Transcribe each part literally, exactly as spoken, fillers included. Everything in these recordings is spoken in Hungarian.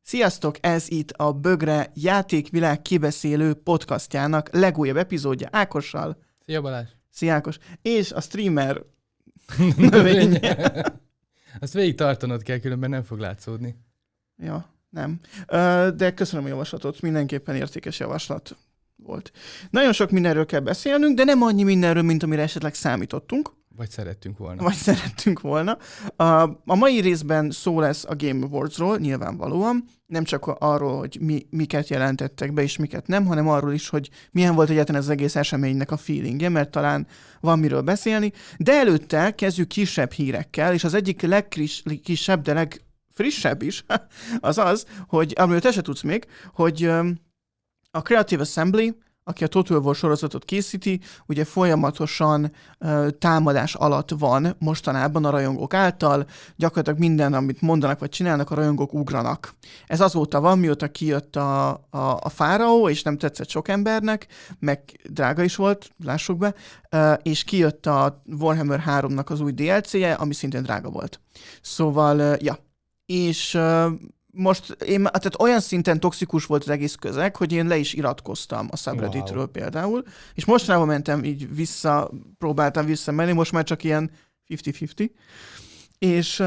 Sziasztok, ez itt a Bögre játékvilág kibeszélő podcastjának legújabb epizódja Ákossal. Szia Balázs! Szia Ákos! És a streamer növénye. Azt végig tartanod kell, különben nem fog látszódni. Ja, nem. De köszönöm a javaslatot, mindenképpen értékes javaslat volt. Nagyon sok mindenről kell beszélnünk, de nem annyi mindenről, mint amire esetleg számítottunk. Vagy szerettünk volna. Vagy szerettünk volna. A, a mai részben szó lesz a Game Awardsról, nyilvánvalóan. Nem csak arról, hogy mi, miket jelentettek be, és miket nem, hanem arról is, hogy milyen volt egyáltalán az egész eseménynek a feelingje, mert talán van miről beszélni. De előtte kezdjük kisebb hírekkel, és az egyik legkisebb, de legfrissebb is, az az, hogy amiről te se tudsz még, hogy a Creative Assembly, aki a Total War sorozatot készíti, ugye folyamatosan uh, támadás alatt van mostanában a rajongók által, gyakorlatilag minden, amit mondanak vagy csinálnak, a rajongók ugranak. Ez azóta van, mióta kijött a, a, a Fáraó, és nem tetszett sok embernek, meg drága is volt, lássuk be, uh, és kijött a Warhammer háromnak az új dé el cé-je, ami szintén drága volt. Szóval, uh, ja, és... Uh, Most én, tehát olyan szinten toxikus volt az egész közeg, hogy én le is iratkoztam a subredditről wow. például, és mostanában mentem így vissza, próbáltam visszamenni, most már csak ilyen fifty-fifty, és,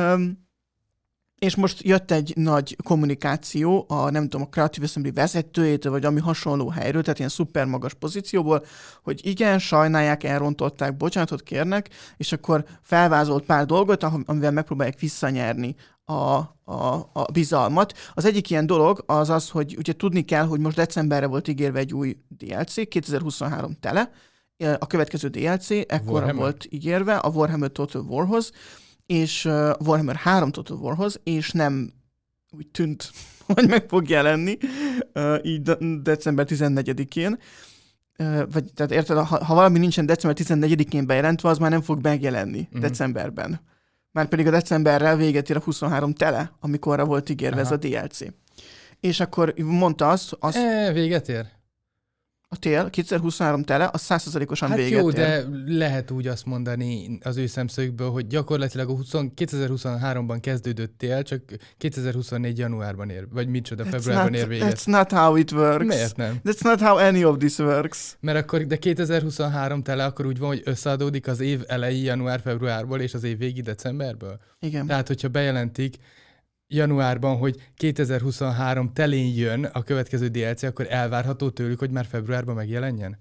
és most jött egy nagy kommunikáció a, nem tudom, a Creative Assembly vezetőjétől, vagy ami hasonló helyről, tehát ilyen szuper magas pozícióból, hogy igen, sajnálják, elrontották, bocsánatot kérnek, és akkor felvázolt pár dolgot, amivel megpróbálják visszanyerni A, a, a bizalmat. Az egyik ilyen dolog az az, hogy ugye tudni kell, hogy most decemberre volt ígérve egy új dé el cé, kétezer-huszonhárom tele, a következő dé el cé ekkora Warhammer. Volt ígérve a Warhammer Total Warhoz, és uh, Warhammer három Total Warhoz, és nem úgy tűnt, hogy meg fog jelenni, uh, így de- december tizennegyedikén. Uh, vagy, tehát érted, ha, ha valami nincsen december tizennegyedikén bejelentve, az már nem fog megjelenni uh-huh. decemberben. Már pedig a decemberrel véget ér a huszonhárom tele, amikorra volt ígérve Aha. ez a dé el cé. És akkor mondta azt... azt e, véget ér? A tél, kétezer-huszonhárom tele, az száz százalékosan hát véget jó, ér. de lehet úgy azt mondani az ő szemszögből, hogy gyakorlatilag a húsz, kétezer-huszonháromban kezdődött tél, csak kétezer-huszonnégy januárban ér, vagy micsoda, februárban ér véget. That's not how it works. Miért nem? That's not how any of this works. Mert akkor, de kétezer-huszonhárom tele akkor úgy van, hogy összeadódik az év elejé január-februárból és az év végi decemberből. Igen. Tehát, hogyha bejelentik januárban, hogy kétezer-huszonhárom telén jön a következő dé el cé, akkor elvárható tőlük, hogy már februárban megjelenjen?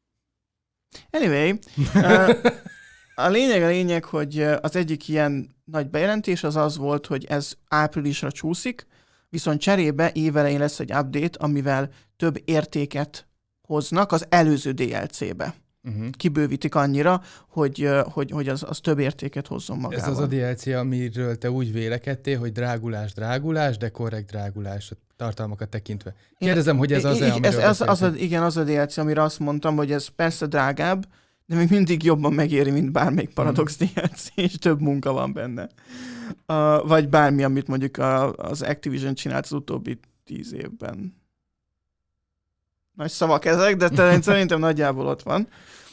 Anyway, uh, a lényeg a lényeg, hogy az egyik ilyen nagy bejelentés az az volt, hogy ez áprilisra csúszik, viszont cserébe évelején lesz egy update, amivel több értéket hoznak az előző dé el cé-be. Uh-huh. Kibővítik annyira, hogy, hogy, hogy az, az több értéket hozzon magával. Ez az a dé el cé, amiről te úgy vélekedtél, hogy drágulás, drágulás, de korrekt drágulás a tartalmakat tekintve. Kérdezem, hogy ez az-e, amiről ez, ez az a, Igen, az a dé el cé, amire azt mondtam, hogy ez persze drágább, de még mindig jobban megéri, mint bármelyik Paradox uh-huh. dé el cé, és több munka van benne. Uh, vagy bármi, amit mondjuk a, az Activision csinált az utóbbi tíz évben. Nagy szavak ezek, de szerintem nagyjából ott van.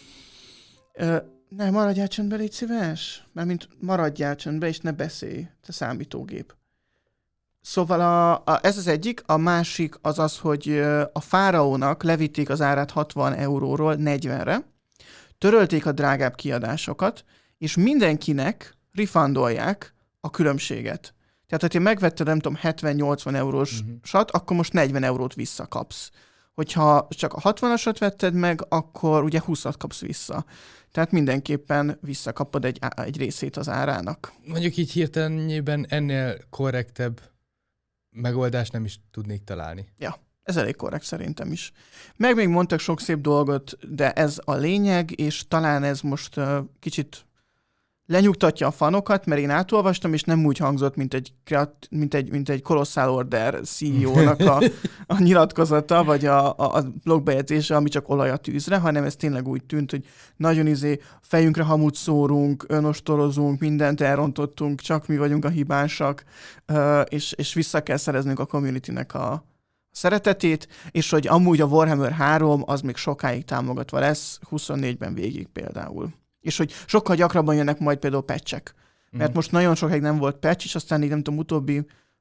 Uh, ne, maradjál csöndbe, légy szíves. Mármint maradjál csöndbe, és ne beszélj, te számítógép. Szóval a, a, ez az egyik, a másik az az, hogy a Fáraónak levitték az árát hatvan euróról negyvenre, törölték a drágább kiadásokat, és mindenkinek refundolják a különbséget. Tehát, ha te megvetted, nem tudom, hetven-nyolcvan eurós uh-huh. sat, akkor most negyven eurót visszakapsz. Hogyha csak a hatvanasat vetted meg, akkor ugye húszat kapsz vissza. Tehát mindenképpen visszakapod egy, egy részét az árának. Mondjuk így hirtelenjében ennél korrektebb megoldást nem is tudnék találni. Ja, ez elég korrekt szerintem is. Meg még mondtak sok szép dolgot, de ez a lényeg, és talán ez most uh, kicsit lenyugtatja a fanokat, mert én átolvastam, és nem úgy hangzott, mint egy, mint egy, mint egy Colossal Order cé e ó-nak a, a nyilatkozata, vagy a, a, a blogbejegyzése, ami csak olaj a tűzre, hanem ez tényleg úgy tűnt, hogy nagyon izé fejünkre hamut szórunk, önostorozunk, mindent elrontottunk, csak mi vagyunk a hibásak, és, és vissza kell szereznünk a communitynek a szeretetét, és hogy amúgy a Warhammer három az még sokáig támogatva lesz, huszonnégyben végig például. És hogy sokkal gyakrabban jönnek majd például patchek. Mert mm. most nagyon sokáig nem volt patch, és aztán így nem tudom, utóbbi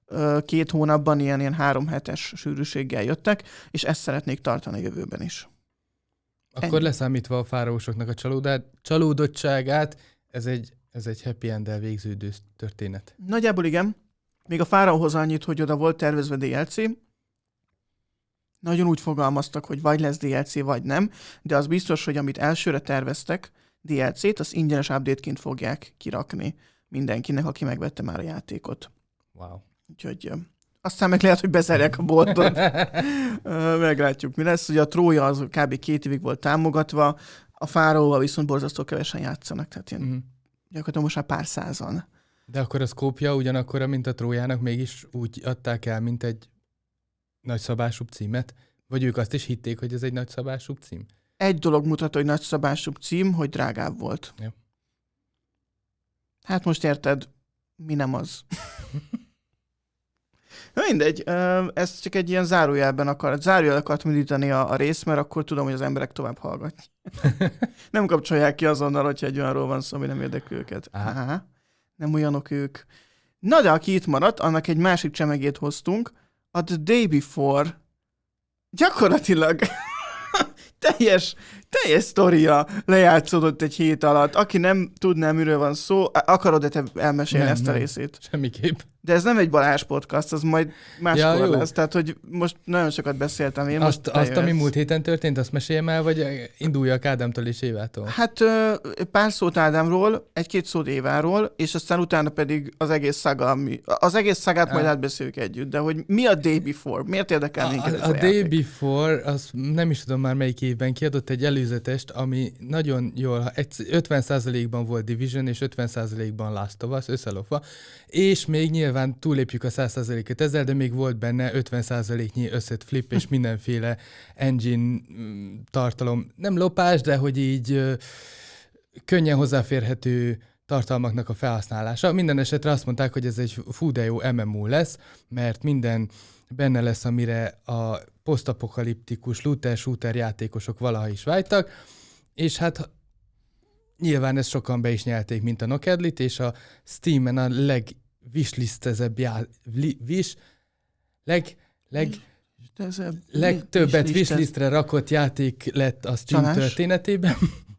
két hónapban ilyen, ilyen három hetes sűrűséggel jöttek, és ezt szeretnék tartani a jövőben is. Akkor Ennyi. leszámítva a fáraósoknak a csalódát, csalódottságát, ez egy, ez egy happy end-del végződő történet. Nagyjából igen. Még a Fáraóhoz annyit, hogy oda volt tervezve dé el cé. Nagyon úgy fogalmaztak, hogy vagy lesz dé el cé, vagy nem, de az biztos, hogy amit elsőre terveztek, dé el cét, az ingyenes update-ként fogják kirakni mindenkinek, aki megvette már a játékot. Wow. Úgyhogy aztán meg lehet, hogy bezárják a boltot. Meglátjuk, mi lesz. Ugye a Trója az kb. két évig volt támogatva, a Fáraóval viszont borzasztó kevesen játszanak, tehát ilyen uh-huh. gyakorlatilag most már pár százan. De akkor a Skopje ugyanakkora, mint a Trójának, mégis úgy adták el, mint egy nagyszabásúbb címet? Vagy ők azt is hitték, hogy ez egy nagyszabásúbb cím? Egy dolog mutat, hogy nagyszabásúbb cím, hogy drágább volt. Ja. Hát most érted, mi nem az. Na mindegy, ez csak egy ilyen zárójelben akar, zárójel akartam indítani a, a rész, mert akkor tudom, hogy az emberek tovább hallgatják. Nem kapcsolják ki azonnal, hogyha egy olyanról van szó, ami nem érdekli őket. Aha. Nem olyanok ők. Na de aki itt maradt, annak egy másik csemegét hoztunk, a The Day Before. Gyakorlatilag teljes, teljes sztoria lejátszódott egy hét alatt. Aki nem tudná, miről van szó, akarod-e te elmesélni nem, ezt a nem. részét? Semmiképp. De ez nem egy Balázs podcast, az majd máskor Ja, lesz. Tehát, hogy most nagyon sokat beszéltem én. Azt, most azt ami múlt héten történt, azt meséljem el, vagy induljak Ádámtól és Évától? Hát pár szót Ádámról, egy-két szót Éváról, és aztán utána pedig az egész szaga, ami, az egész szagát majd átbeszéljük együtt, de hogy mi a Day Before? Miért érdekel minket ez a, a, a Day játék? Before, az nem is tudom már melyik évben kiadott egy előzetest, ami nagyon jól, ötven százalékban volt Division, és ötven százalékban Last of Us, összelopva, és még nyilván túlépjük a száz százalékot ezzel, de még volt benne ötven százaléknyi összet flip, és mindenféle engine tartalom, nem lopás, de hogy így ö, könnyen hozzáférhető tartalmaknak a felhasználása. Minden esetre azt mondták, hogy ez egy fú de jó em em o lesz, mert minden benne lesz, amire a posztapokaliptikus looter-shooter játékosok valaha is vágytak, és hát nyilván ezt sokan be is nyelték, mint a Nokedlit, és a Steam-en a legwishlistezebb já... wish... leg... leg... legtöbbet wishlistre rakott játék lett a Steam Csalás. Történetében.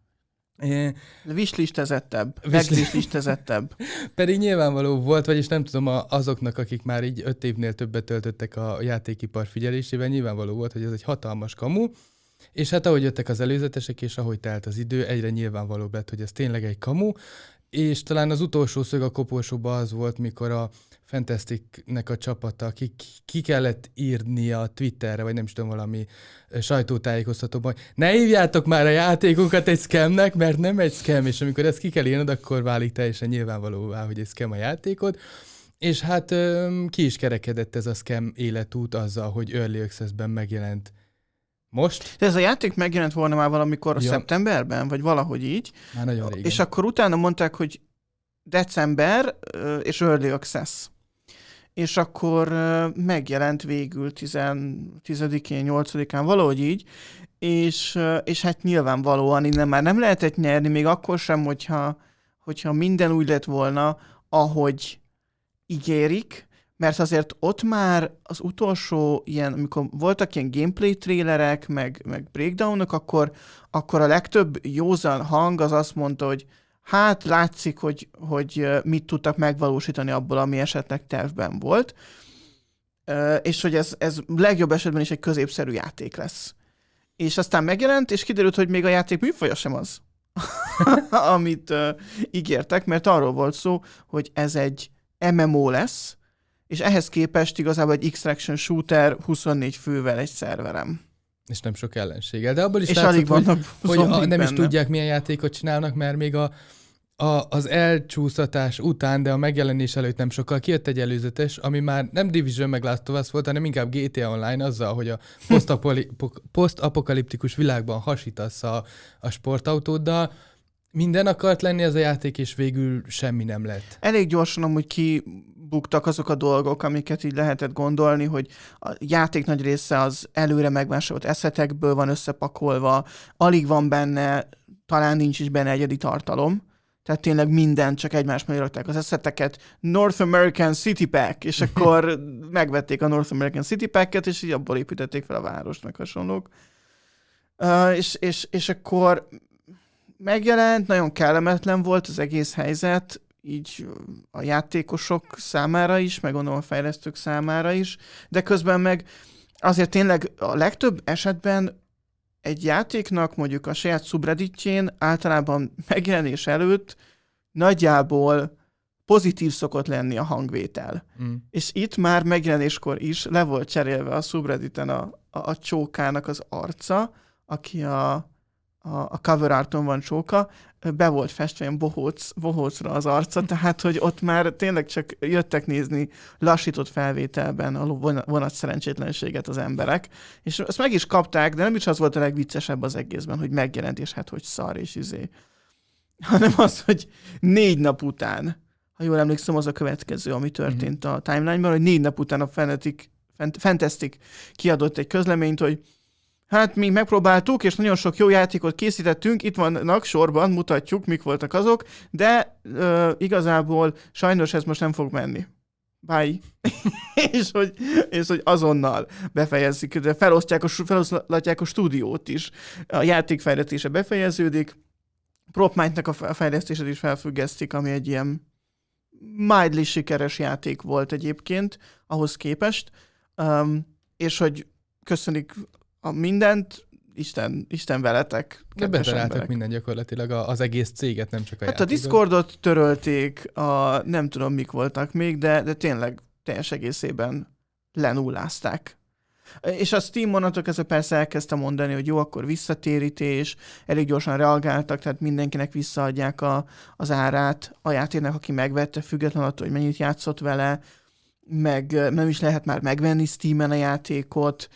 Wishlistezettebb. Legwishlistezettebb. Pedig nyilvánvaló volt, vagyis nem tudom, azoknak, akik már így öt évnél többet töltöttek a játékipar figyelésében, nyilvánvaló volt, hogy ez egy hatalmas kamu, és hát ahogy jöttek az előzetesek, és ahogy telt az idő, egyre nyilvánvalóbb lett, hogy ez tényleg egy kamu, és talán az utolsó szög a koporsóban az volt, mikor a Fantasticnek a csapata ki, ki kellett írnia a Twitterre, vagy nem is tudom, valami sajtótájékoztatóban, hogy ne hívjátok már a játékokat egy scamnek, mert nem egy scam, és amikor ezt ki kell írnod, akkor válik teljesen nyilvánvalóvá, hogy egy scam a játékod. És hát ki is kerekedett ez a scam életút azzal, hogy Early Access-ben megjelent most. De ez a játék megjelent volna már valamikor a ja. szeptemberben, vagy valahogy így. Már nagyon régen. És akkor utána mondták, hogy december és Early Access. És akkor megjelent végül tizedikén, nyolcadikán, valahogy így, és, és hát nyilvánvalóan innen már nem lehetett nyerni, még akkor sem, hogyha, hogyha minden úgy lett volna, ahogy ígérik, mert azért ott már az utolsó ilyen, amikor voltak ilyen gameplay trailerek, meg, meg breakdownok, akkor, akkor a legtöbb józan hang az azt mondta, hogy hát látszik, hogy, hogy mit tudtak megvalósítani abból, ami esetleg tervben volt, és hogy ez, ez legjobb esetben is egy középszerű játék lesz. És aztán megjelent, és kiderült, hogy még a játék műfaja sem az, amit uh, ígértek, mert arról volt szó, hogy ez egy em em o lesz, és ehhez képest igazából egy extraction shooter huszonnégy fővel egy szerverem. És nem sok ellenséggel. De abból is és látszott, hogy, hogy a, nem benne. is tudják, milyen játékot csinálnak, mert még a, a, az elcsúsztatás után, de a megjelenés előtt nem sokkal kijött egy előzetes, ami már nem Division meg Last of Us volt, hanem inkább gé té á Online azzal, hogy a posztapokaliptikus világban hasítasz a, a sportautóddal. Minden akart lenni ez a játék, és végül semmi nem lett. Elég gyorsan amúgy kibuktak azok a dolgok, amiket így lehetett gondolni, hogy a játék nagy része az előre megvásárolt eszetekből van összepakolva, alig van benne, talán nincs is benne egyedi tartalom. Tehát tényleg minden, csak egymás mellé rakták az eszeteket. North American City Pack, és akkor megvették a North American City Packet, és így abból építették fel a várost, meg hasonlók. Uh, és, és, és akkor megjelent, nagyon kellemetlen volt az egész helyzet, így a játékosok számára is, meg gondolom a fejlesztők számára is, de közben meg azért tényleg a legtöbb esetben egy játéknak mondjuk a saját subredditjén általában megjelenés előtt nagyjából pozitív szokott lenni a hangvétel. Mm. És itt már megjelenéskor is le volt cserélve a subredditen a, a, a csókának az arca, aki a, a, a cover arton van csóka, be volt festve ilyen bohóc, bohócra az arca, tehát hogy ott már tényleg csak jöttek nézni lassított felvételben a vonat szerencsétlenséget az emberek, és ezt meg is kapták, de nem is az volt a legviccesebb az egészben, hogy megjelent, és hát hogy szar és izé. Hanem az, hogy négy nap után, ha jól emlékszem, az a következő, ami történt mm-hmm. a timeline-ban, hogy négy nap után a Fanatic, Fantastic kiadott egy közleményt, hogy hát mi megpróbáltuk, és nagyon sok jó játékot készítettünk, itt vannak sorban, mutatjuk, mik voltak azok, de uh, igazából sajnos ez most nem fog menni. Bye. és, hogy, és hogy azonnal befejezik, de felosztják a, feloszlatják a stúdiót is. A játék fejlesztése befejeződik, PropMind-nek a fejlesztését is felfüggesztik, ami egy ilyen mildly sikeres játék volt egyébként, ahhoz képest, um, és hogy köszönik a mindent, Isten, Isten veletek, kedves emberek. Minden gyakorlatilag az egész céget, nem csak a Hát játékot. a Discordot törölték, a, nem tudom mik voltak még, de, de tényleg teljes egészében lenullázták. És a Steam onnantól kezdve persze elkezdte mondani, hogy jó, akkor visszatérítés, elég gyorsan reagáltak, tehát mindenkinek visszaadják a, az árát a játéknak, aki megvette, független attól, hogy mennyit játszott vele, meg nem is lehet már megvenni Steamen a játékot,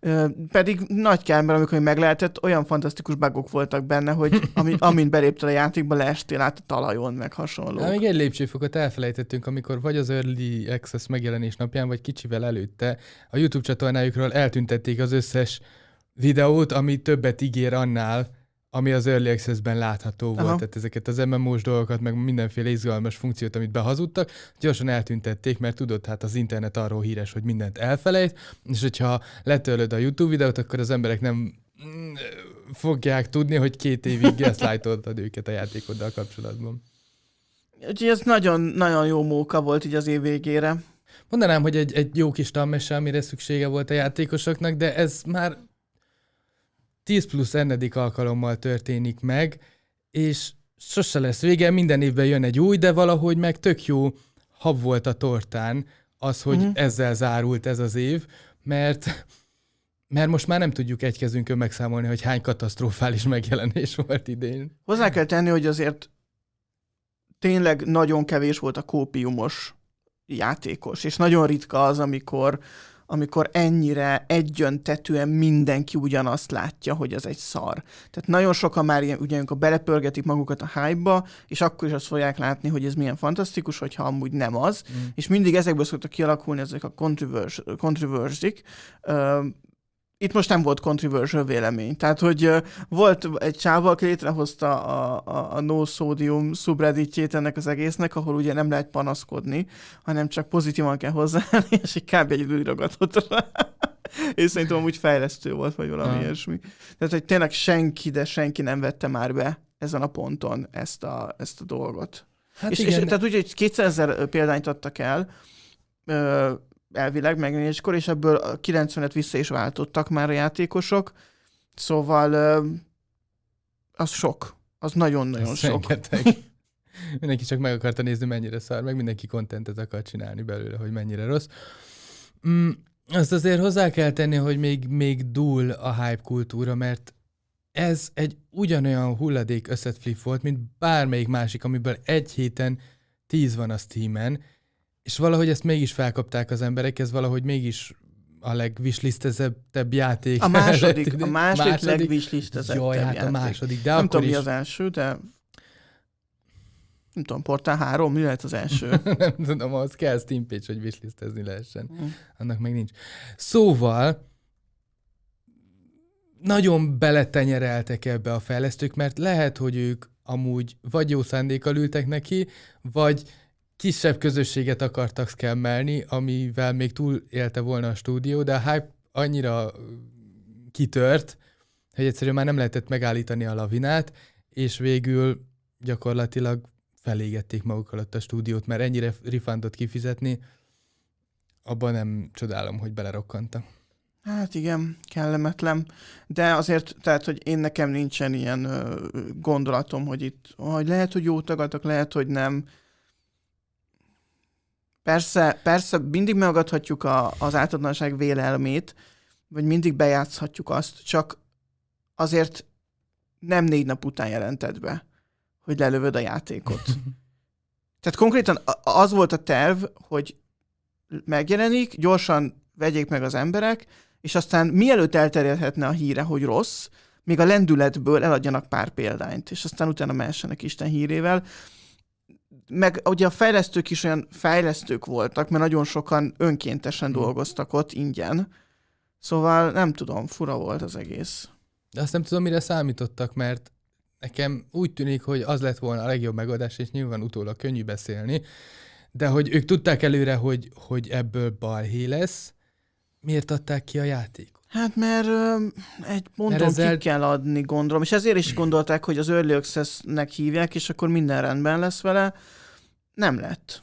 pedig nagy kármber, amikor meg lehetett, olyan fantasztikus bugok voltak benne, hogy ami, amint beléptél a játékba, leestél át a talajon, meg hasonló. Hát még egy lépcsőfokot elfelejtettünk, amikor vagy az Early Access megjelenés napján, vagy kicsivel előtte a YouTube csatornájukról eltüntették az összes videót, ami többet ígér annál, ami az Early Access-ben látható volt. Aha. Tehát ezeket az em em o-s dolgokat, meg mindenféle izgalmas funkciót, amit behazudtak, gyorsan eltüntették, mert tudod, hát az internet arról híres, hogy mindent elfelejt, és hogyha letörlöd a YouTube videót, akkor az emberek nem fogják tudni, hogy két évig gaslightoltad őket a játékoddal kapcsolatban. Úgyhogy ez nagyon, nagyon jó móka volt így az év végére. Mondanám, hogy egy, egy jó kis tanmese, amire szüksége volt a játékosoknak, de ez már tíz plusz ennedik alkalommal történik meg, és sose lesz vége, minden évben jön egy új, de valahogy meg tök jó hab volt a tortán az, hogy mm-hmm. ezzel zárult ez az év, mert, mert most már nem tudjuk egy kezünkön megszámolni, hogy hány katasztrofális megjelenés volt idén. Hozzá kell tenni, hogy azért tényleg nagyon kevés volt a kópiumos játékos, és nagyon ritka az, amikor amikor ennyire egyöntetűen mindenki ugyanazt látja, hogy ez egy szar. Tehát nagyon sokan már ilyen, ugye, amikor belepörgetik magukat a hype-ba, és akkor is azt fogják látni, hogy ez milyen fantasztikus, hogyha amúgy nem az. Mm. És mindig ezekből szoktak kialakulni ezek a controversy-k. Uh, itt most nem volt controversial vélemény. Tehát, hogy uh, volt egy csáva, aki létrehozta a, a, a No Sodium subredditjét ennek az egésznek, ahol ugye nem lehet panaszkodni, hanem csak pozitívan kell hozzáállni, és egy kb. Egyedül írogatott rá. És szerintem amúgy fejlesztő volt, vagy valami ilyesmi. Tehát, hogy tényleg senki, de senki nem vette már be ezen a ponton ezt a, ezt a dolgot. Hát és, és tehát úgy, hogy kétszázezer példányt adtak el, ö, elvileg megjelenéskor, és ebből kilencvenet vissza is váltottak már a játékosok, szóval ö, az sok. Az nagyon-nagyon az sok. Mindenki csak meg akarta nézni, mennyire szar, meg mindenki kontentet akar csinálni belőle, hogy mennyire rossz. Mm, azt azért hozzá kell tenni, hogy még, még dúl a hype kultúra, mert ez egy ugyanolyan hulladék összetflip volt, mint bármelyik másik, amiből egy héten tíz van a Steamen, és valahogy ezt mégis felkapták az emberek, ez valahogy mégis a legwishlistezebb játék. A második, a második, második legwishlistezebb Jaj, hát játék. a második. De nem akkor tudom, is... mi az első, de nem tudom, Portál három, mi lehet az első? Nem tudom, ahhoz kell Steam page, hogy wishlistezni lehessen. Mm. Annak meg nincs. Szóval nagyon beletenyereltek ebbe a fejlesztők, mert lehet, hogy ők amúgy vagy jó szándékkal ültek neki, vagy kisebb közösséget akartak szkemmelni, amivel még túl élte volna a stúdió, de a hype annyira kitört, hogy egyszerűen már nem lehetett megállítani a lavinát, és végül gyakorlatilag felégették maguk alatt a stúdiót, mert ennyire refundot kifizetni, abban nem csodálom, hogy belerokkantak. Hát igen, kellemetlen. De azért, tehát, hogy én nekem nincsen ilyen ö, gondolatom, hogy itt, hogy lehet, hogy jó tagadtak, lehet, hogy nem. Persze, persze mindig megadhatjuk a, az ártatlanság vélelmét, vagy mindig bejátszhatjuk azt, csak azért nem négy nap után jelented be, hogy lelövöd a játékot. Tehát konkrétan az volt a terv, hogy megjelenik, gyorsan vegyék meg az emberek, és aztán mielőtt elterjedhetne a híre, hogy rossz, még a lendületből eladjanak pár példányt, és aztán utána mehessenek Isten hírével. Meg ugye a fejlesztők is olyan fejlesztők voltak, mert nagyon sokan önkéntesen hmm. dolgoztak ott ingyen. Szóval nem tudom, fura volt az egész. De azt nem tudom, mire számítottak, mert nekem úgy tűnik, hogy az lett volna a legjobb megoldás, és nyilván utólag könnyű beszélni, de hogy ők tudták előre, hogy, hogy ebből balhé lesz, miért adták ki a játékot? Hát mert ö, egy ponton ezzel... ki kell adni, gondolom, és ezért is gondolták, hogy az Early Access-nek hívják, és akkor minden rendben lesz vele. Nem lett.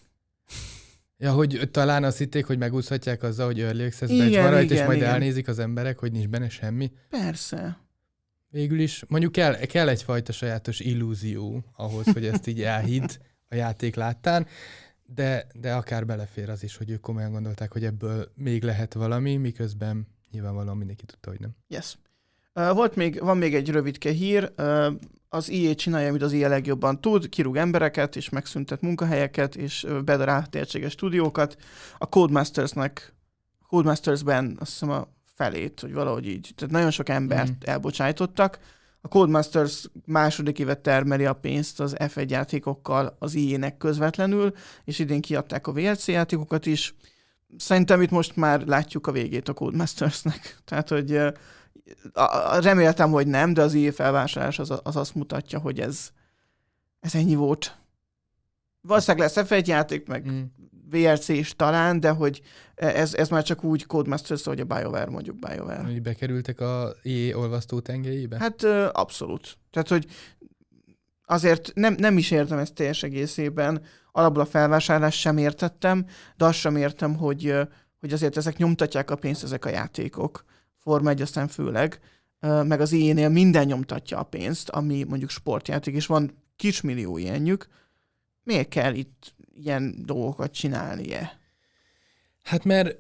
Ja, hogy talán azt hitték, hogy megúszhatják azzal, hogy Early Access-ben van rajta, és majd igen. elnézik az emberek, hogy nincs benne semmi. Persze. Végül is, mondjuk kell, kell egyfajta sajátos illúzió ahhoz, hogy ezt így elhidd a játék láttán, de, de akár belefér az is, hogy ők komolyan gondolták, hogy ebből még lehet valami, miközben nyilvánvalóan mindenki tudta, hogy nem. Yes. Uh, volt még, van még egy rövidke hír, uh, az í á csinálja, amit az í á legjobban tud, kirúg embereket, és megszüntet munkahelyeket, és bedarál tehetséges stúdiókat. A Codemastersnek, Codemastersben azt hiszem a felét, hogy valahogy így, tehát nagyon sok embert mm. elbocsájtottak. A Codemasters második évet termeli a pénzt az ef egy játékokkal az í á-nek közvetlenül, és idén kiadták a vé el cé játékokat is. Szerintem itt most már látjuk a végét a Codemastersnek. Tehát, hogy reméltem, hogy nem, de az í á felvásárlás az, az azt mutatja, hogy ez, ez ennyi volt. Valószínűleg lesz ef egy játék, meg mm. vé el cé is talán, de hogy ez, ez már csak úgy Codemasters, hogy a BioWare, mondjuk BioWare. Hogy bekerültek a í á olvasztó tengelyébe? Hát abszolút. Tehát, hogy azért nem, nem is értem ezt teljes egészében. Alapból a felvásárlást sem értettem, de azt sem értem, hogy, hogy azért ezek nyomtatják a pénzt, ezek a játékok. Forma egy aztán főleg, meg az í á-nél minden nyomtatja a pénzt, ami mondjuk sportjáték, és van kismillió ilyenjük. Miért kell itt ilyen dolgokat csinálnie? Hát mert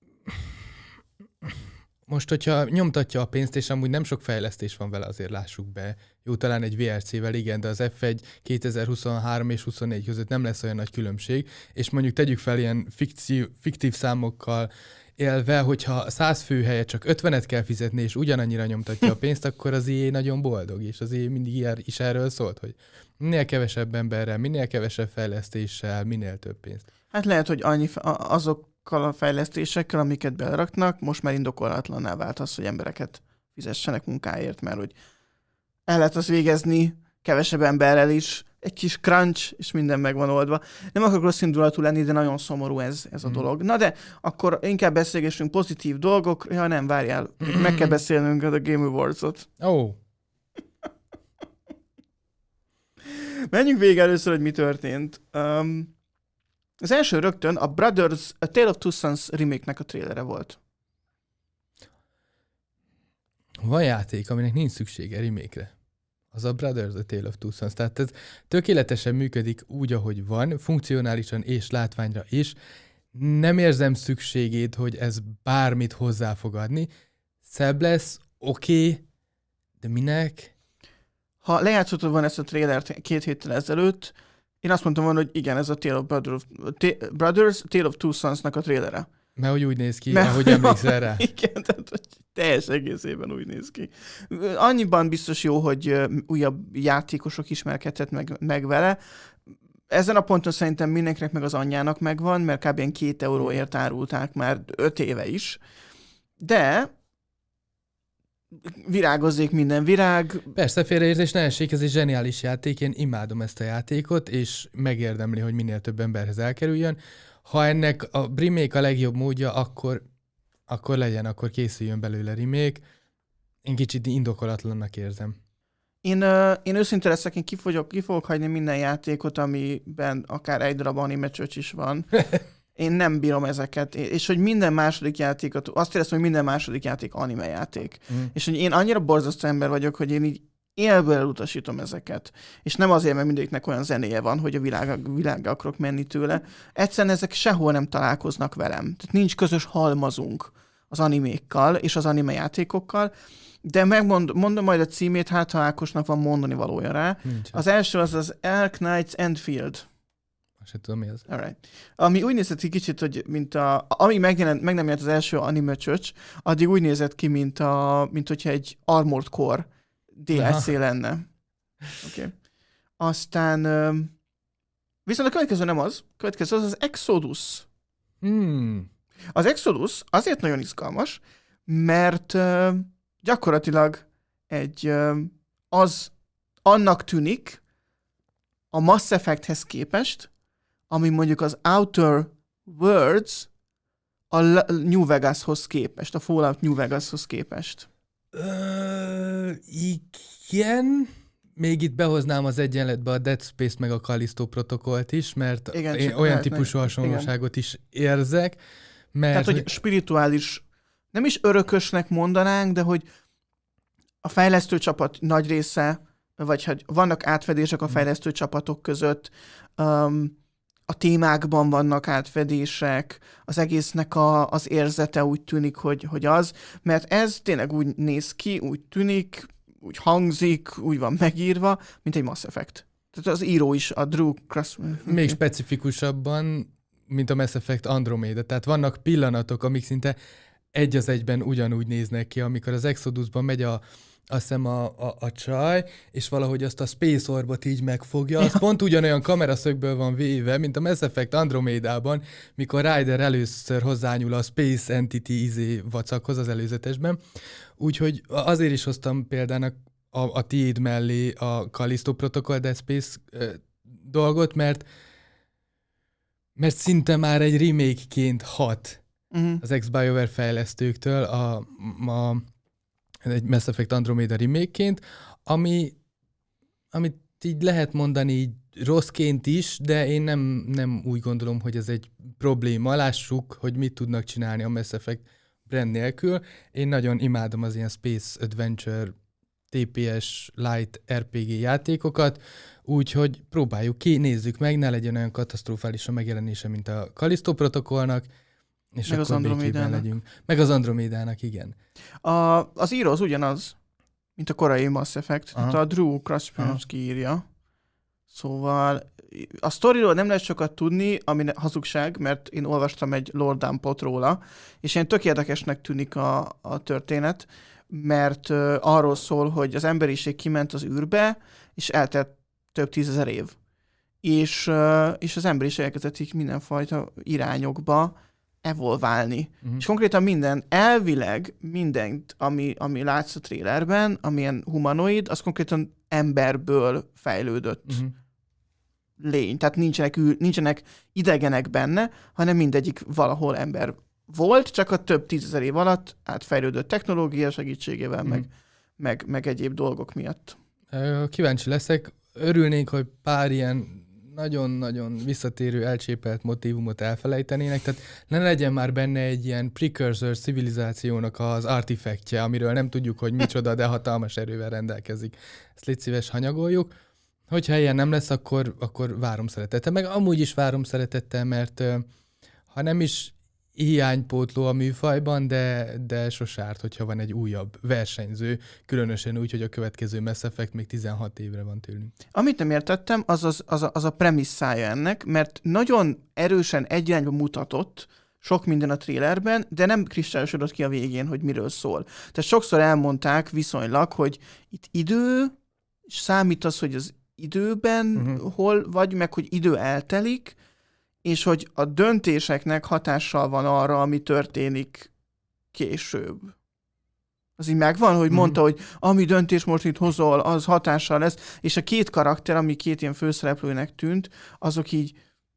most, hogyha nyomtatja a pénzt, és amúgy nem sok fejlesztés van vele, azért lássuk be. Jó, talán egy vé el cé-vel igen, de az ef egy kétezer-huszonhárom és huszonnégy között nem lesz olyan nagy különbség, és mondjuk tegyük fel ilyen fiktív, fiktív számokkal élve, hogyha száz fő helyett csak ötvenet kell fizetni, és ugyanannyira nyomtatja a pénzt, akkor az í á nagyon boldog, és az í á mindig is erről szólt, hogy minél kevesebb emberrel, minél kevesebb fejlesztéssel, minél több pénzt. Hát lehet, hogy annyi azokkal a fejlesztésekkel, amiket beleraknak, most már indokolatlanná vált az, hogy embereket fizessenek munkáért, mert hogy el lehet azt végezni kevesebb emberrel is, egy kis crunch, és minden meg van oldva. Nem akarok rossz indulatú lenni, de nagyon szomorú ez, ez a mm. dolog. Na de akkor inkább beszélgessünk pozitív dolgok. Ja nem, várjál, meg kell beszélnünk a Game Awards-ot. Ó. Oh. Menjünk végig először, hogy mi történt. Um, az első rögtön a Brothers, a Tale of Two Sons remake-nek a trailere volt. Van játék, aminek nincs szüksége remake-re. Az a Brothers, a Tale of Two Sons. Tehát ez tökéletesen működik úgy, ahogy van, funkcionálisan és látványra is. Nem érzem szükségét, hogy ez bármit hozzá fog adni. Szebb lesz, oké, okay, de minek? Ha lejátszottad van ezt a trailert két héttel ezelőtt, én azt mondtam volna, hogy igen, ez a Tale of Brothers, T- Brothers Tale of Two Sons-nak a trailere. Mert hogy úgy néz ki, Mert... ahogy emlékszel rá. Igen, tehát hogy teljes egészében úgy néz ki. Annyiban biztos jó, hogy újabb játékosok ismerkedhet meg, meg vele. Ezen a ponton szerintem mindenkinek meg az anyjának megvan, mert kb. két euróért árulták már öt éve is. De virágozzék minden virág. Persze, félreértés ne essék, ez egy zseniális játék, én imádom ezt a játékot, és megérdemli, hogy minél több emberhez elkerüljön. Ha ennek a remake a legjobb módja, akkor, akkor legyen, akkor készüljön belőle remake. Én kicsit indokolatlannak érzem. Én, uh, én őszinte leszek, én ki fogok, ki fogok hagyni minden játékot, amiben akár egy darab anime csöcs is van. Én nem bírom ezeket. És hogy minden második játékot, azt éreztem, hogy minden második játék anime játék. Mm. És hogy én annyira borzasztó ember vagyok, hogy én így élből elutasítom ezeket. És nem azért, mert mindegyiknek olyan zenéje van, hogy a világ, világgal akarok menni tőle. Egyszerűen ezek sehol nem találkoznak velem. Tehát nincs közös halmazunk az animékkal és az anime játékokkal. De megmondom mondom majd a címét, hát ha Ákosnak van mondani valója rá. Nincsen. Az első az az Elk Knights Endfield. Azt sem tudom, mi az. Alright. Ami úgy nézett ki kicsit, hogy mint a, amíg megjelent, meg nem jelent az első anime csöcs, addig úgy nézett ki, mint, a, mint hogyha egy Armored Core dé el cé lenne. Oké. Okay. Aztán viszont a következő nem az. A következő az az Exodus. Hmm. Az Exodus azért nagyon izgalmas, mert gyakorlatilag egy az annak tűnik a Mass Effecthez képest, ami mondjuk az Outer Worlds a New Vegashoz képest, a Fallout New Vegashoz képest. Uh, igen. Még itt behoznám az egyenletbe a Dead Space meg a Callisto protokollt is, mert igen, én olyan lehet, típusú ne, hasonlóságot igen. is érzek. Mert Tehát, hogy spirituális, nem is örökösnek mondanánk, de hogy a fejlesztő csapat nagy része, vagy hogy vannak átfedések a fejlesztő csapatok között, um, a témákban vannak átfedések, az egésznek a, az érzete úgy tűnik, hogy, hogy az, mert ez tényleg úgy néz ki, úgy tűnik, úgy hangzik, úgy van megírva, mint egy Mass Effect. Tehát az író is, a Drew Cross... Még specifikusabban, mint a Mass Effect Andromeda. Tehát vannak pillanatok, amik szinte egy az egyben ugyanúgy néznek ki, amikor az Exodusban megy a azt hiszem a, a, a csaj, és valahogy azt a Space Orbot így megfogja, az ja. pont ugyanolyan kameraszögből van véve, mint a Mass Effect Andromedában, mikor Ryder először hozzányúl a Space Entity izé vacakhoz az előzetesben. Úgyhogy azért is hoztam példának a, a tiéd mellé a Callisto Protocol Dead Space ö, dolgot, mert mert szinte már egy remake-ként hat uh-huh. az ex-BioWare fejlesztőktől a, a egy Mass Effect Andromeda remake-ként, ami, amit így lehet mondani így rosszként is, de én nem, nem úgy gondolom, hogy ez egy probléma. Lássuk, hogy mit tudnak csinálni a Mass Effect brand nélkül. Én nagyon imádom az ilyen Space Adventure, té pé es, Light er pé gé játékokat, úgyhogy próbáljuk ki, nézzük meg, ne legyen olyan katasztrofális a megjelenése, mint a Callisto protokollnak, és meg akkor békében legyünk. Meg az Andromédának, igen. A, az író az ugyanaz, mint a korai Mass Effect. Tehát a Drew Krasnowski írja. Szóval a sztoriról nem lehet sokat tudni, ami hazugság, mert én olvastam egy Lord Dampot róla, és ilyen tök érdekesnek tűnik a, a történet, mert uh, arról szól, hogy az emberiség kiment az űrbe, és eltelt több tízezer év. És, uh, és az emberiség elkezdett így mindenfajta irányokba evolválni. Uh-huh. És konkrétan minden, elvileg mindent, ami, ami látsz a trailerben, amilyen humanoid, az konkrétan emberből fejlődött uh-huh. lény. Tehát nincsenek, nincsenek idegenek benne, hanem mindegyik valahol ember volt, csak a több tízezer év alatt átfejlődött technológia segítségével, uh-huh. meg, meg, meg egyéb dolgok miatt. Kíváncsi leszek. Örülnénk, hogy pár ilyen nagyon-nagyon visszatérő, elcsépelt motívumot elfelejtenének, tehát ne legyen már benne egy ilyen precursor civilizációnak az artifaktje, amiről nem tudjuk, hogy micsoda, de hatalmas erővel rendelkezik. Ezt légy szíves hanyagoljuk. Hogyha ilyen nem lesz, akkor, akkor várom szeretettel. Meg amúgy is várom szeretettel, mert ha nem is hiánypótló a műfajban, de, de sosárt, hogyha van egy újabb versenyző, különösen úgy, hogy a következő Mass Effect még tizenhat évre van tőlünk. Amit nem értettem, az, az, az, a, az a premisszája ennek, mert nagyon erősen egy irányba mutatott sok minden a trailerben, de nem kristályosodott ki a végén, hogy miről szól. Tehát sokszor elmondták viszonylag, hogy itt idő, és számít az, hogy az időben uh-huh. hol vagy, meg hogy idő eltelik, és hogy a döntéseknek hatással van arra, ami történik később. Az így megvan, hogy Mhm. mondta, hogy ami döntés most itt hozol, az hatással lesz, és a két karakter, ami két ilyen főszereplőnek tűnt, azok így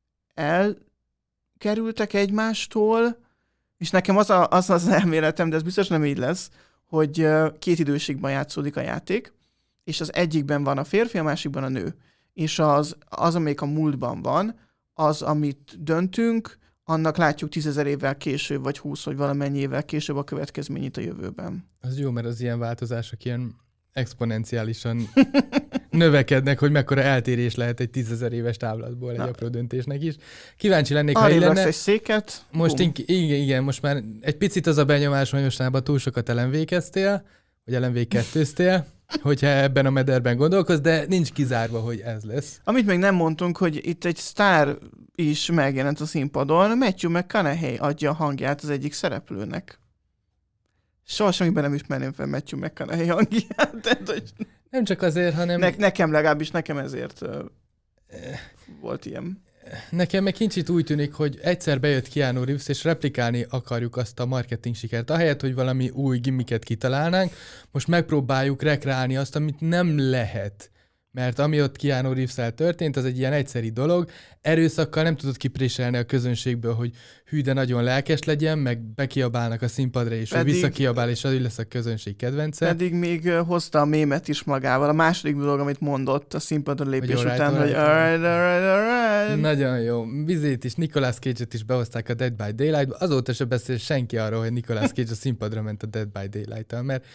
elkerültek egymástól, és nekem az a, az, az elméletem, de ez biztos nem így lesz, hogy ö, két időségben játszódik a játék, és az egyikben van a férfi, a másikban a nő. És az, az amelyik a múltban van, az, amit döntünk, annak látjuk tízezer évvel később, vagy húsz, vagy valamennyi évvel később a következményét a jövőben. Az jó, mert az ilyen változások ilyen exponenciálisan növekednek, hogy mekkora eltérés lehet egy tízezer éves távlatból egy Na. apró döntésnek is. Kíváncsi lennék, ha Arrébb így lesz lenne. egy széket, Most bum. ink- igen, igen, most már egy picit az a benyomás, hogy mostanában túl sokat elemvékeztél, vagy elemvékettőztél, hogyha ebben a mederben gondolkozz, de nincs kizárva, hogy ez lesz. Amit még nem mondtunk, hogy itt egy sztár is megjelent a színpadon, Matthew McConaughey adja a hangját az egyik szereplőnek. Soha semmiben nem ismerném fel Matthew McConaughey hangját. Tehát, hogy Nem csak azért, hanem ne, nekem legalábbis, nekem ezért uh, volt ilyen. nekem meg kicsit úgy tűnik, hogy egyszer bejött Keanu Reeves, és replikálni akarjuk azt a marketing sikert. Ahelyett, hogy valami új gimmicket kitalálnánk, most megpróbáljuk rekreálni azt, amit nem lehet. Mert ami ott Keanu Reeves-el történt, az egy ilyen egyszeri dolog. Erőszakkal nem tudod kipréselni a közönségből, hogy hű, de nagyon lelkes legyen, meg bekiabálnak a színpadra, és Pedig- ő visszakiabál, és az lesz a közönség kedvence. Pedig még uh, hozta a mémet is magával. A második dolog, amit mondott a színpadon lépés Hogy alright, után, hogy alright, alright, alright, alright. Nagyon jó. Vizét is, Nicolas Cage-et is behozták a Dead by Daylight-ba. Azóta se beszél senki arról, hogy Nicolas Cage a színpadra ment a Dead by Daylight-tal, mert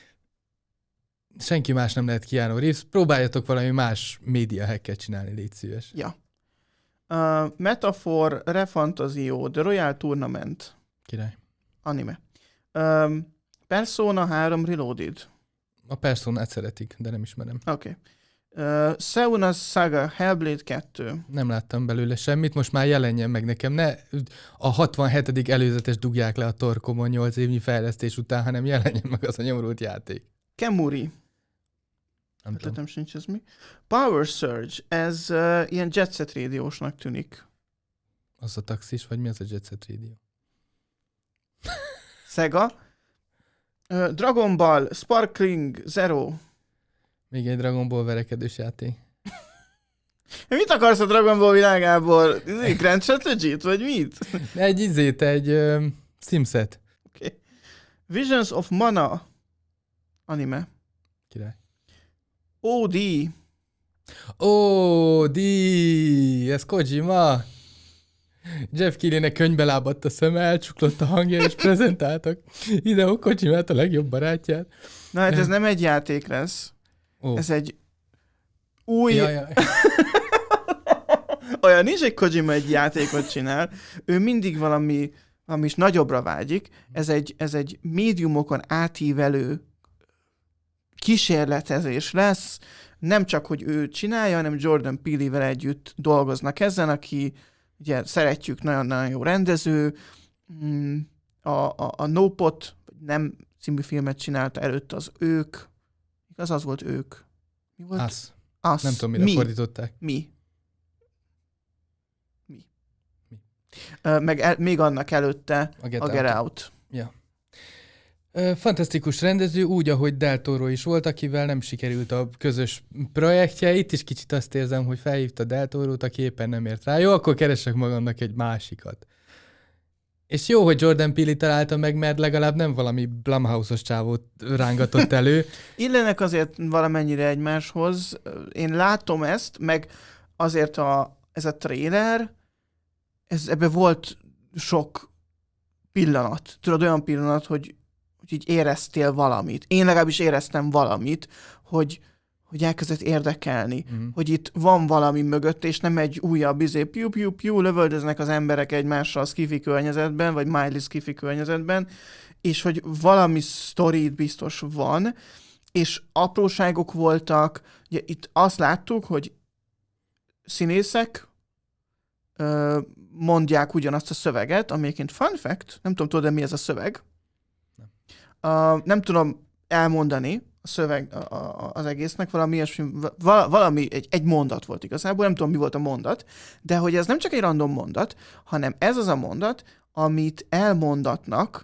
senki más nem lehet Keanu Reeves. Próbáljatok valami más média hacket csinálni, légy szíves. Ja. Uh, Metaphor Refantazio, The Royal Tournament, Király. anime. Um, Persona három Reloaded. A Personát szeretik, de nem ismerem. Oké. Okay. Uh, Seuna's Saga, Hellblade kettő. Nem láttam belőle semmit, most már jelenjen meg nekem. Ne a hatvanhetedik előzetes dugják le a torkomon nyolc évnyi fejlesztés után, hanem jelenjen meg az a nyomorult játék. Kemuri. Nem tudom. Ötletem sincs ez mi. Power Surge, ez uh, ilyen Jet Set rádiósnak tűnik. Az a taxis, vagy mi az a Jet Set Radio? Sega. Uh, Dragon Ball, Sparkling Zero. Még egy Dragon Ball verekedős játék. Mit akarsz a Dragon Ball világából? Izé, Grand Strategy-t, vagy mit? Egy izét, egy ö, Simset. Visions of Mana. Anime. Király. O D. Ó, di, ez Kojima. Jeff Keighley-nek könyvbe lábadt a szeme, elcsuklott a hangja, és prezentáltak Hideo Kojimát, a legjobb barátját. Na hát ez nem egy játék lesz. Ó. Ez egy új... Ja, ja. Olyan nincs, egy Kojima egy játékot csinál. Ő mindig valami, valami is nagyobbra vágyik. Ez egy, ez egy médiumokon átívelő kísérletezés lesz. Nem csak, hogy ő csinálja, hanem Jordan Peele-vel együtt dolgoznak ezen, aki ugye szeretjük, nagyon-nagyon jó rendező. A, a, a No-Pot, nem című filmet csinálta előtte az Ők. Igaz, az volt Ők. Mi volt? Az. Az. Nem tudom, mire Mi? fordították. Mi? Mi? Mi? Ö, meg el, még annak előtte A Get a Get Out. Out. Ja. Ö, Fantasztikus rendező, úgy, ahogy Del Toro is volt, akivel nem sikerült a közös projektje. Itt is kicsit azt érzem, hogy felhívta Del Torót, aki éppen nem ért rá. Jó, akkor keresek magamnak egy másikat. És jó, hogy Jordan Peele találta meg, mert legalább nem valami Blumhouse-os csávót rángatott elő. Illenek azért valamennyire egymáshoz. Én látom ezt, meg azért a, ez a trailer, ez, ebbe volt sok pillanat. Tudod, olyan pillanat, hogy, hogy így éreztél valamit. Én legalábbis éreztem valamit, hogy, hogy elkezdett érdekelni. Mm. Hogy itt van valami mögött, és nem egy újabb izé, piu, piu, piu, lövöldöznek az emberek egymással a skifi környezetben, vagy Miley skifi környezetben, és hogy valami sztorit biztos van, és apróságok voltak. Ugye, itt azt láttuk, hogy színészek ö, mondják ugyanazt a szöveget, ami egyébként fun fact, nem tudom, tudod, mi ez a szöveg. Nem. Uh, nem tudom elmondani a szöveg a, a, az egésznek, valami ilyesmi, val, valami, egy, egy mondat volt igazából, nem tudom, mi volt a mondat, de hogy ez nem csak egy random mondat, hanem ez az a mondat, amit elmondatnak